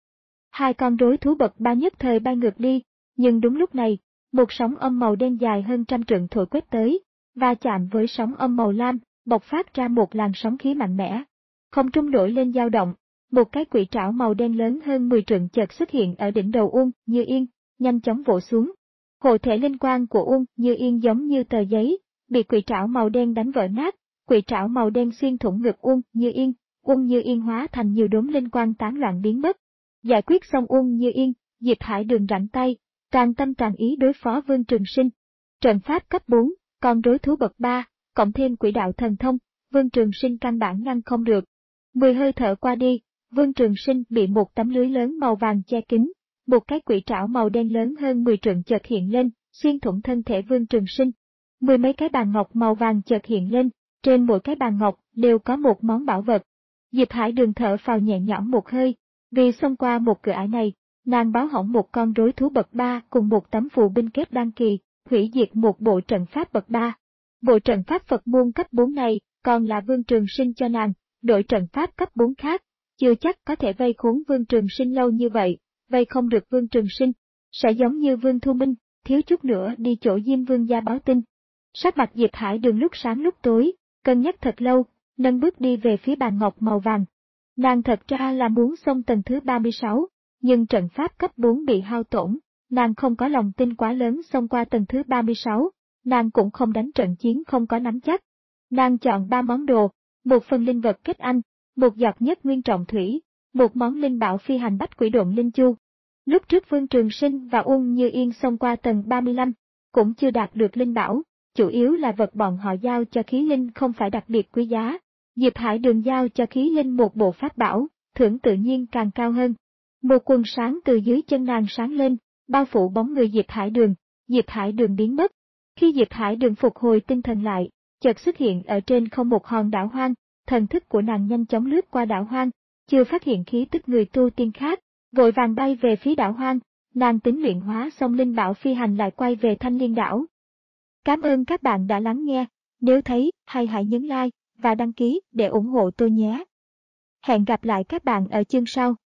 Hai con rối thú bậc ba nhất thời bay ngược đi, nhưng đúng lúc này, một sóng âm màu đen dài hơn trăm trượng thổi quét tới, va chạm với sóng âm màu lam, bộc phát ra một làn sóng khí mạnh mẽ. Không trung nổi lên dao động, một cái quỷ trảo màu đen lớn hơn mười trượng chợt xuất hiện ở đỉnh đầu Uông Như Yên, nhanh chóng vỗ xuống. Hộ thể linh quang của Uông Như Yên giống như tờ giấy, bị quỷ trảo màu đen đánh vỡ nát, quỷ trảo màu đen xuyên thủng ngực Uông Như Yên, Uông Như Yên hóa thành nhiều đốm linh quang tán loạn biến mất. Giải quyết xong Uông Như Yên, Diệp Hải Đường rảnh tay, tràn tâm tràn ý đối phó Vương Trường Sinh. Trận pháp cấp bốn, con rối thú bậc ba, cộng thêm quỷ đạo thần thông, Vương Trường Sinh căn bản ngăn không được. Mười hơi thở qua đi, Vương Trường Sinh bị một tấm lưới lớn màu vàng che kín, một cái quỷ trảo màu đen lớn hơn mười trượng chợt hiện lên, xuyên thủng thân thể Vương Trường Sinh. Mười mấy cái bàn ngọc màu vàng chợt hiện lên, trên mỗi cái bàn ngọc đều có một món bảo vật. Diệp Hải Đường thở phào nhẹ nhõm một hơi, vì xông qua một cửa ải này, nàng báo hỏng một con rối thú bậc ba cùng một tấm phù binh kết đăng kỳ, hủy diệt một bộ trận pháp bậc ba. Bộ trận pháp Phật môn cấp bốn này còn là Vương Trường Sinh cho nàng, đổi trận pháp cấp bốn khác, chưa chắc có thể vây khốn Vương Trường Sinh lâu như vậy, vây không được Vương Trường Sinh, sẽ giống như Vương Thu Minh, thiếu chút nữa đi chỗ Diêm Vương gia báo tin. Sắc mặt Diệp Hải Đường lúc sáng lúc tối, cân nhắc thật lâu, nâng bước đi về phía bàn ngọc màu vàng. Nàng thật ra là muốn xông tầng thứ ba mươi sáu, nhưng trận pháp cấp bốn bị hao tổn, nàng không có lòng tin quá lớn xông qua tầng thứ ba mươi sáu, nàng cũng không đánh trận chiến không có nắm chắc. Nàng chọn ba món đồ, một phần linh vật kết anh, một giọt nhất nguyên trọng thủy, một món linh bảo phi hành bách quỷ độn linh chu. Lúc trước Vương Trường Sinh và Uông Như Yên xông qua tầng ba mươi lăm, cũng chưa đạt được linh bảo, chủ yếu là vật bọn họ giao cho khí linh không phải đặc biệt quý giá. Diệp Hải Đường giao cho khí linh một bộ pháp bảo, thưởng tự nhiên càng cao hơn. Một quần sáng từ dưới chân nàng sáng lên, bao phủ bóng người Diệp Hải Đường, Diệp Hải Đường biến mất. Khi Diệp Hải Đường phục hồi tinh thần lại, chợt xuất hiện ở trên không một hòn đảo hoang, thần thức của nàng nhanh chóng lướt qua đảo hoang, chưa phát hiện khí tức người tu tiên khác, vội vàng bay về phía đảo hoang, nàng tính luyện hóa xong linh bảo phi hành lại quay về Thanh Liên đảo. Cảm ơn các bạn đã lắng nghe, nếu thấy hay hãy nhấn like và đăng ký để ủng hộ tôi nhé. Hẹn gặp lại các bạn ở chương sau.